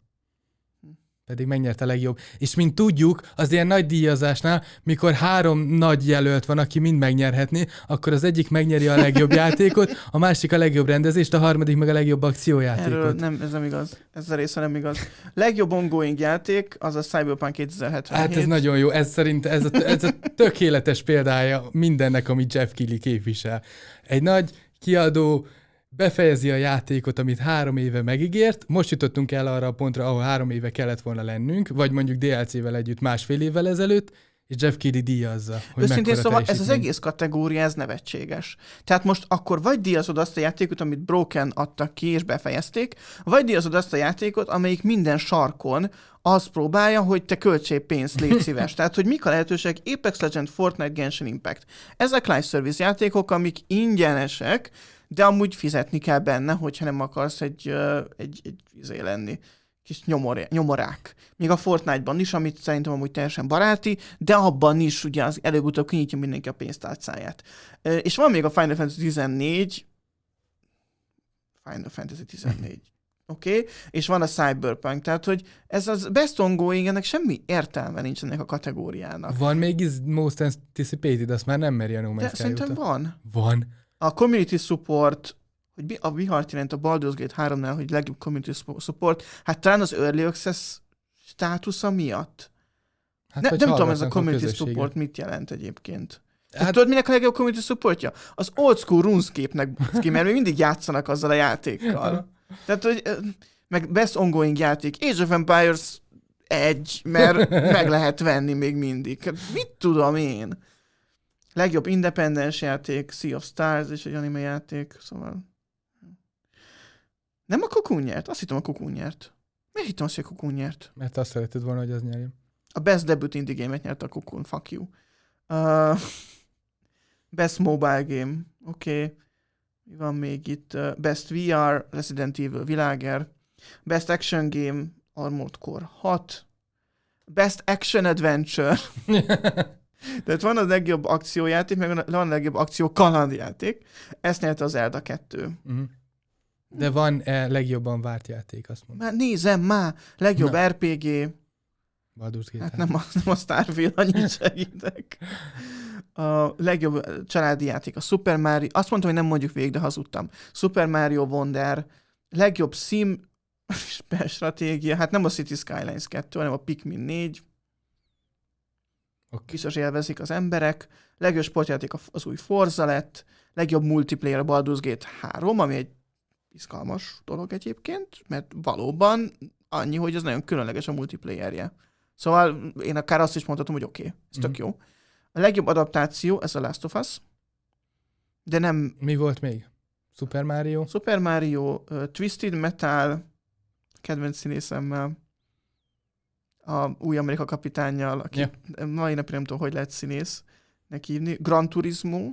Pedig megnyert a legjobb. És mint tudjuk, az ilyen nagy díjazásnál, mikor három nagy jelölt van, aki mind megnyerhetné, akkor az egyik megnyeri a legjobb játékot, a másik a legjobb rendezést, a harmadik meg a legjobb akciójátékot. Erről nem, ez nem igaz. Ez a része nem igaz. Legjobb ongoing játék az a Cyberpunk kétezer-hetvenhét. Hát ez nagyon jó. Ez szerint ez a, ez a tökéletes példája mindennek, amit Jeff Keighley képvisel. Egy nagy kiadó befejezi a játékot, amit három éve megígért, most jutottunk el arra a pontra, ahol három éve kellett volna lennünk, vagy mondjuk dé el cé-vel együtt másfél évvel ezelőtt, és Jeff Keighley díjazza, hogy őszintén szóval ez az egész kategória, ez nevetséges. Tehát most akkor vagy díjazod azt a játékot, amit Broken adtak ki, és befejezték, vagy díjazod azt a játékot, amelyik minden sarkon azt próbálja, hogy te költsél pénzt, légy szíves. Tehát, hogy mik a lehetőség? Apex Legends, Fortnite, Genshin Impact. Ezek live service játékok, amik ingyenesek, de amúgy fizetni kell benne, hogyha nem akarsz egy, egy, egy izé lenni. Kis nyomor, nyomorák. Még a Fortnite-ban is, amit szerintem amúgy teljesen baráti, de abban is ugye az előbb-utóbb kinyitja mindenki a pénztárcáját. És van még a Final Fantasy tizennégy, Final Fantasy tizennégy, oké, okay? És van a Cyberpunk, tehát hogy ez az best ongoing, ennek semmi értelme nincs ennek a kategóriának. Van még is most anticipated, azt már nem meri a No Man's De Sky szerintem óta. van. Van. A community support, hogy a vihart jelent a Baldur's Gate háromnál, hogy legjobb community support, hát talán az Early Access státusza miatt. Hát, ne, nem tudom, ez a community support mit jelent egyébként. Hát... Tudod, minek a legjobb community supportja? Az old school RuneScape-nek, mert még mindig játszanak azzal a játékkal. Tehát, hogy meg best ongoing játék, Age of Empires egy, mert meg lehet venni még mindig. Mit tudom én? Legjobb independens játék, Sea of Stars és egy anime játék, szóval... Nem a Cocoon nyert? Azt hittem a Cocoon nyert. Miért hittem azt, hogy a Cocoon nyert? Mert azt szereted volna, hogy az nyerjen. A Best Debut Indie Game-et nyert a Cocoon, fuck you. Uh, Best Mobile Game, oké. Okay. Mi van még itt? Uh, Best vé er, Resident Evil Világer. Best Action Game, Armored Core hat. Best Action Adventure. Tehát van a legjobb akciójáték, meg van a legjobb akció kalandjáték. Ezt nyerte az Zelda kettő. Uh-huh. De van e legjobban várt játék, azt mondom. Már nézem már, legjobb Na. er pé gé. Baldur's Gate. Hát nem a, nem a Starfield, annyit segítek. A legjobb családi játék a Super Mario. Azt mondtam, hogy nem mondjuk végig, de hazudtam. Super Mario Wonder. Legjobb sim stratégia. Hát nem a City Skylines kettő, hanem a Pikmin négy. Okay. Biztos élvezik az emberek. Legjobb sportjáték az új Forza lett. Legjobb multiplayer a Baldur's Gate három, ami egy izgalmas dolog egyébként, mert valóban annyi, hogy ez nagyon különleges a multiplayerje. Szóval én akár azt is mondhatom, hogy oké, okay, ez tök mm. jó. A legjobb adaptáció, ez a Last of Us, de nem... Mi volt még? Super Mario? Super Mario, uh, Twisted Metal, kedvenc színészemmel, a új Amerika kapitánnyal, aki yeah. mai napig nem tudom, hogy lehet színésznek hívni, Gran Turismo,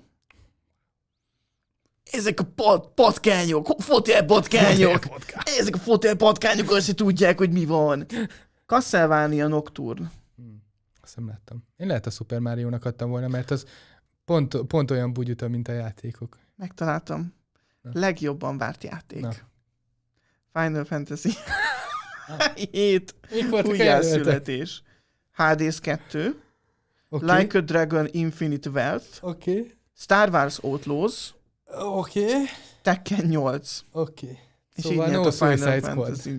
ezek a pot, patkányok, fotelpatkányok, ezek a fotelpatkányok azt se tudják, hogy mi van. Castlevania Nocturne. Hmm. Azt nem láttam. Én lehet a Super Mario-nak adtam volna, mert az pont, pont olyan bugyuta, mint a játékok. Megtaláltam. Na. Legjobban várt játék. Na. Final Fantasy hét újjászületés. Hades kettő. Okay. Like a Dragon Infinite Wealth. Okay. Star Wars Outlaws. Oké. Okay. Tekken nyolc. Oké. Okay. És szóval így no a Final Fantasy.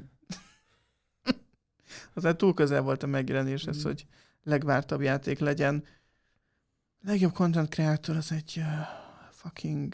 Azért túl közel volt a megjelenéshez, mm. hogy legvártabb játék legyen. Legjobb content creator az egy uh, fucking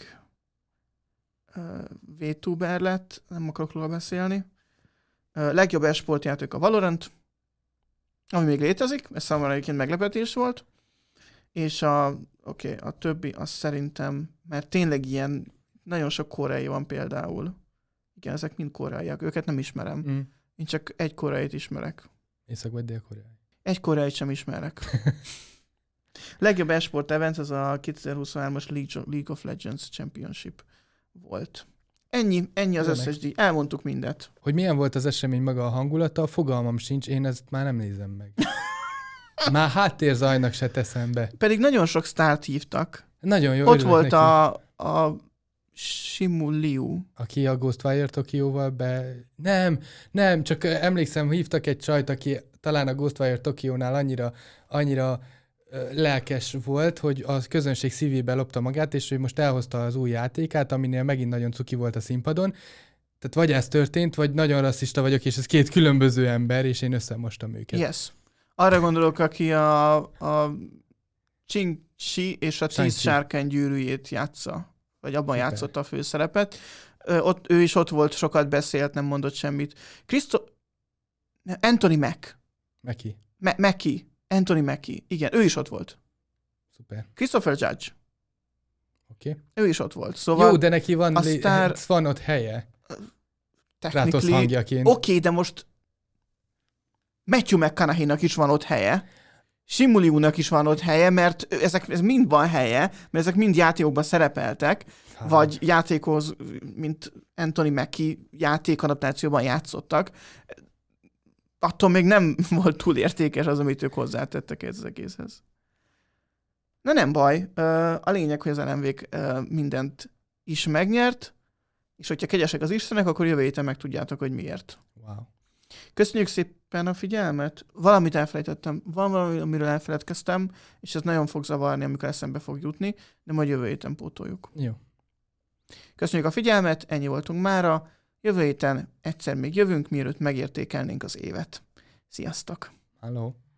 uh, VTuber lett, nem akarok róla beszélni. Uh, legjobb esport játék a Valorant, ami még létezik, ez számomra egyébként meglepetés volt. És a, oké, okay, a többi az szerintem, mert tényleg ilyen, nagyon sok koreai van például. Igen, ezek mind koreaiak, őket nem ismerem. Mm. Én csak egy koreait ismerek. Észak vagy dél-koreai? Egy koreait sem ismerek. Legjobb esport event az a kétezer-huszonhármas League of Legends Championship volt. Ennyi, ennyi az összes díj. Elmondtuk mindet. Hogy milyen volt az esemény maga a hangulata, fogalmam sincs, én ezt már nem nézem meg. Már háttérzajnak se teszem be. Pedig nagyon sok sztárt hívtak. Nagyon jó. Ott volt neki. a, a Simu Liu. Aki a Ghostwire Tokióval be... Nem, nem, csak emlékszem, hívtak egy csajt, aki talán a Ghostwire Tokiónál annyira, annyira lelkes volt, hogy a közönség szívébe lopta magát, és ő most elhozta az új játékát, aminél megint nagyon cuki volt a színpadon. Tehát vagy ez történt, vagy nagyon rasszista vagyok, és ez két különböző ember, és én összemostam őket. Yes. Arra gondolok, aki a, a Ching-Chi és a tíz sárkány gyűrűjét játsza, vagy abban Szuper. játszotta a főszerepet. Ö, ott, ő is ott volt, sokat beszélt, nem mondott semmit. Christo... Anthony Mack. Mackie. Ma- Mackie. Anthony Mackie. Igen, ő is ott volt. Szuper. Christopher Judge. Oké. Okay. Ő is ott volt. Szóval jó, de neki van, lé... sztár... van ott helye. Kratos hangjaként. Oké, okay, de most Matthew McConaughey-nak is van ott helye. Simu Liu-nak is van ott helye, mert ezek ez mind van helye, mert ezek mind játékokban szerepeltek, Há. vagy játékhoz, mint Anthony Mackie játékadaptációban játszottak. Attól még nem volt túl értékes az, amit ők hozzátettek ez az egészhez. Na nem baj. A lényeg, hogy az el em vé-k mindent is megnyert, és hogyha kegyesek az istenek, akkor jövő héten megtudjátok, hogy miért. Wow. Köszönjük szépen a figyelmet. Valamit elfelejtettem. Van valami, amiről elfeledkeztem, és ez nagyon fog zavarni, amikor eszembe fog jutni, de majd jövő héten pótoljuk. Jó. Köszönjük a figyelmet, ennyi voltunk mára. Jövő héten egyszer még jövünk, mielőtt megértékelnénk az évet. Sziasztok! Hello.